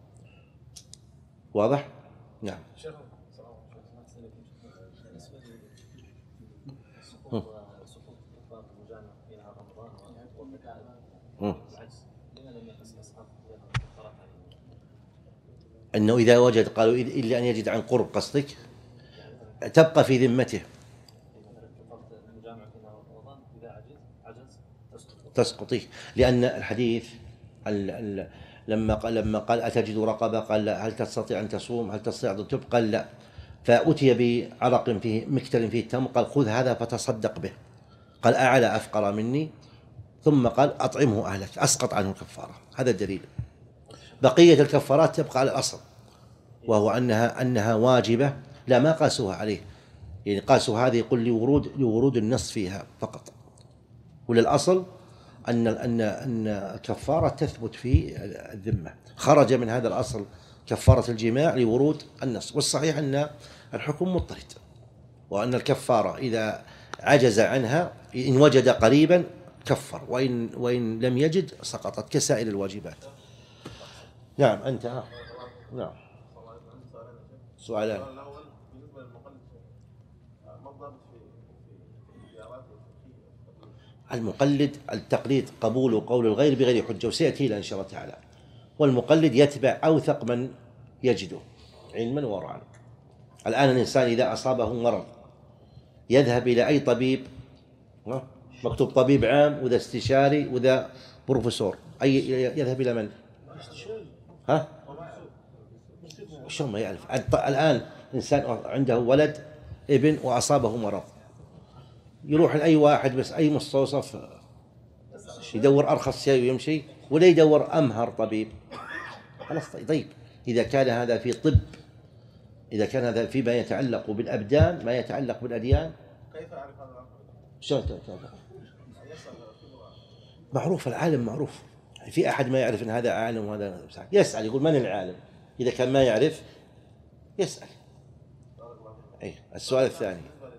واضح؟ نعم. أنه إذا وجد قالوا إلا أن يجد عن قرب، قصدك تبقى في ذمته تسقطيه، لأن الحديث لما قال لما قال أتجد رقبة قال لا، هل تستطيع أن تصوم، هل تستطيع أن تبقى؟ قال لا، فأتي بعرق فيه مكتل فيه التمر قال خذ هذا فتصدق به، قال أعلى أفقر مني، ثم قال أطعمه أهلك، أسقط عنه الكفارة. هذا الدليل. بقية الكفارات تبقى على الأصل، وهو أنها أنها واجبة، لا ما قاسوها عليه، يعني قاسوا هذه يقول لورود لورود النص فيها فقط، وللأصل أن أن أن الكفارة تثبت في الذمة. خرج من هذا الأصل كفارة الجماع لورود النص، والصحيح أن الحكم مضطرد، وأن الكفارة إذا عجز عنها إن وجد قريبا كفر، وإن وإن لم يجد سقطت كسائر الواجبات. نعم. أنت آه. نعم. سؤالان. المقلد التقليد قبول قول الغير بغير حجة، وسيأتي إلى إن شاء الله تعالى. والمقلد يتبع أوثق من يجده علما ورعا. الآن الإنسان إذا أصابه مرض يذهب إلى أي طبيب، مكتوب طبيب عام وذا استشاري وذا بروفيسور، أي يذهب إلى من؟ ها؟ شو ما يعرف. الآن إنسان عنده ولد ابن وأصابه مرض، يروح لأي واحد بس أي مستوصف يدور أرخص شيء ويمشي، ولا يدور أمهر طبيب. خلاص. طيب إذا كان هذا في طب، إذا كان هذا فيما يتعلق بالأبدان ما يتعلق بالأديان، كيف أعرف هذا؟ شلون تعرف؟ معروف، العالم معروف. في أحد ما يعرف أن هذا عالم وهذا يسأل، يقول من العالم؟ إذا كان ما يعرف يسأل. أي السؤال الثاني.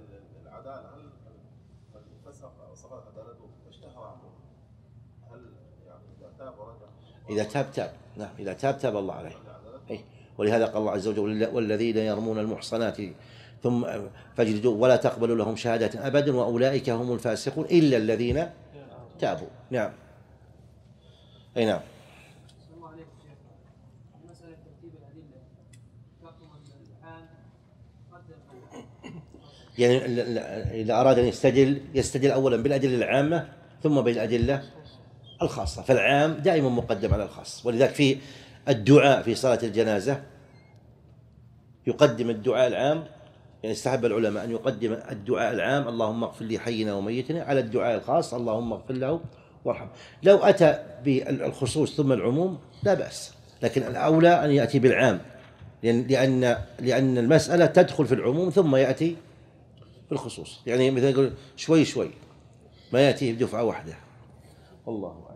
إذا تاب تاب. نعم. إذا تاب تاب الله عليه. أي. ولهذا قال الله عز وجل والذين يرمون المحصنات ثم فاجلدوا ولا تقبلوا لهم شهادة أبدا وأولئك هم الفاسقون إلا الذين تابوا. نعم. أي نعم. يعني إذا أراد أن يستدل يستدل أولا بالأدلة العامة ثم بالأدلة الخاصة، فالعام دائما مقدم على الخاص. ولذلك في الدعاء في صلاة الجنازة يقدم الدعاء العام، يعني استحب العلماء أن يقدم الدعاء العام اللهم اغفر لي حينا وميتنا على الدعاء الخاص اللهم اغفر له وارحمه. لو أتى بالخصوص ثم العموم لا بأس، لكن الأولى أن يأتي بالعام، لأن لأن المسألة تدخل في العموم ثم يأتي في الخصوص. يعني مثلا يقول شوي شوي ما يأتي بدفعة واحدة. والله أعلم.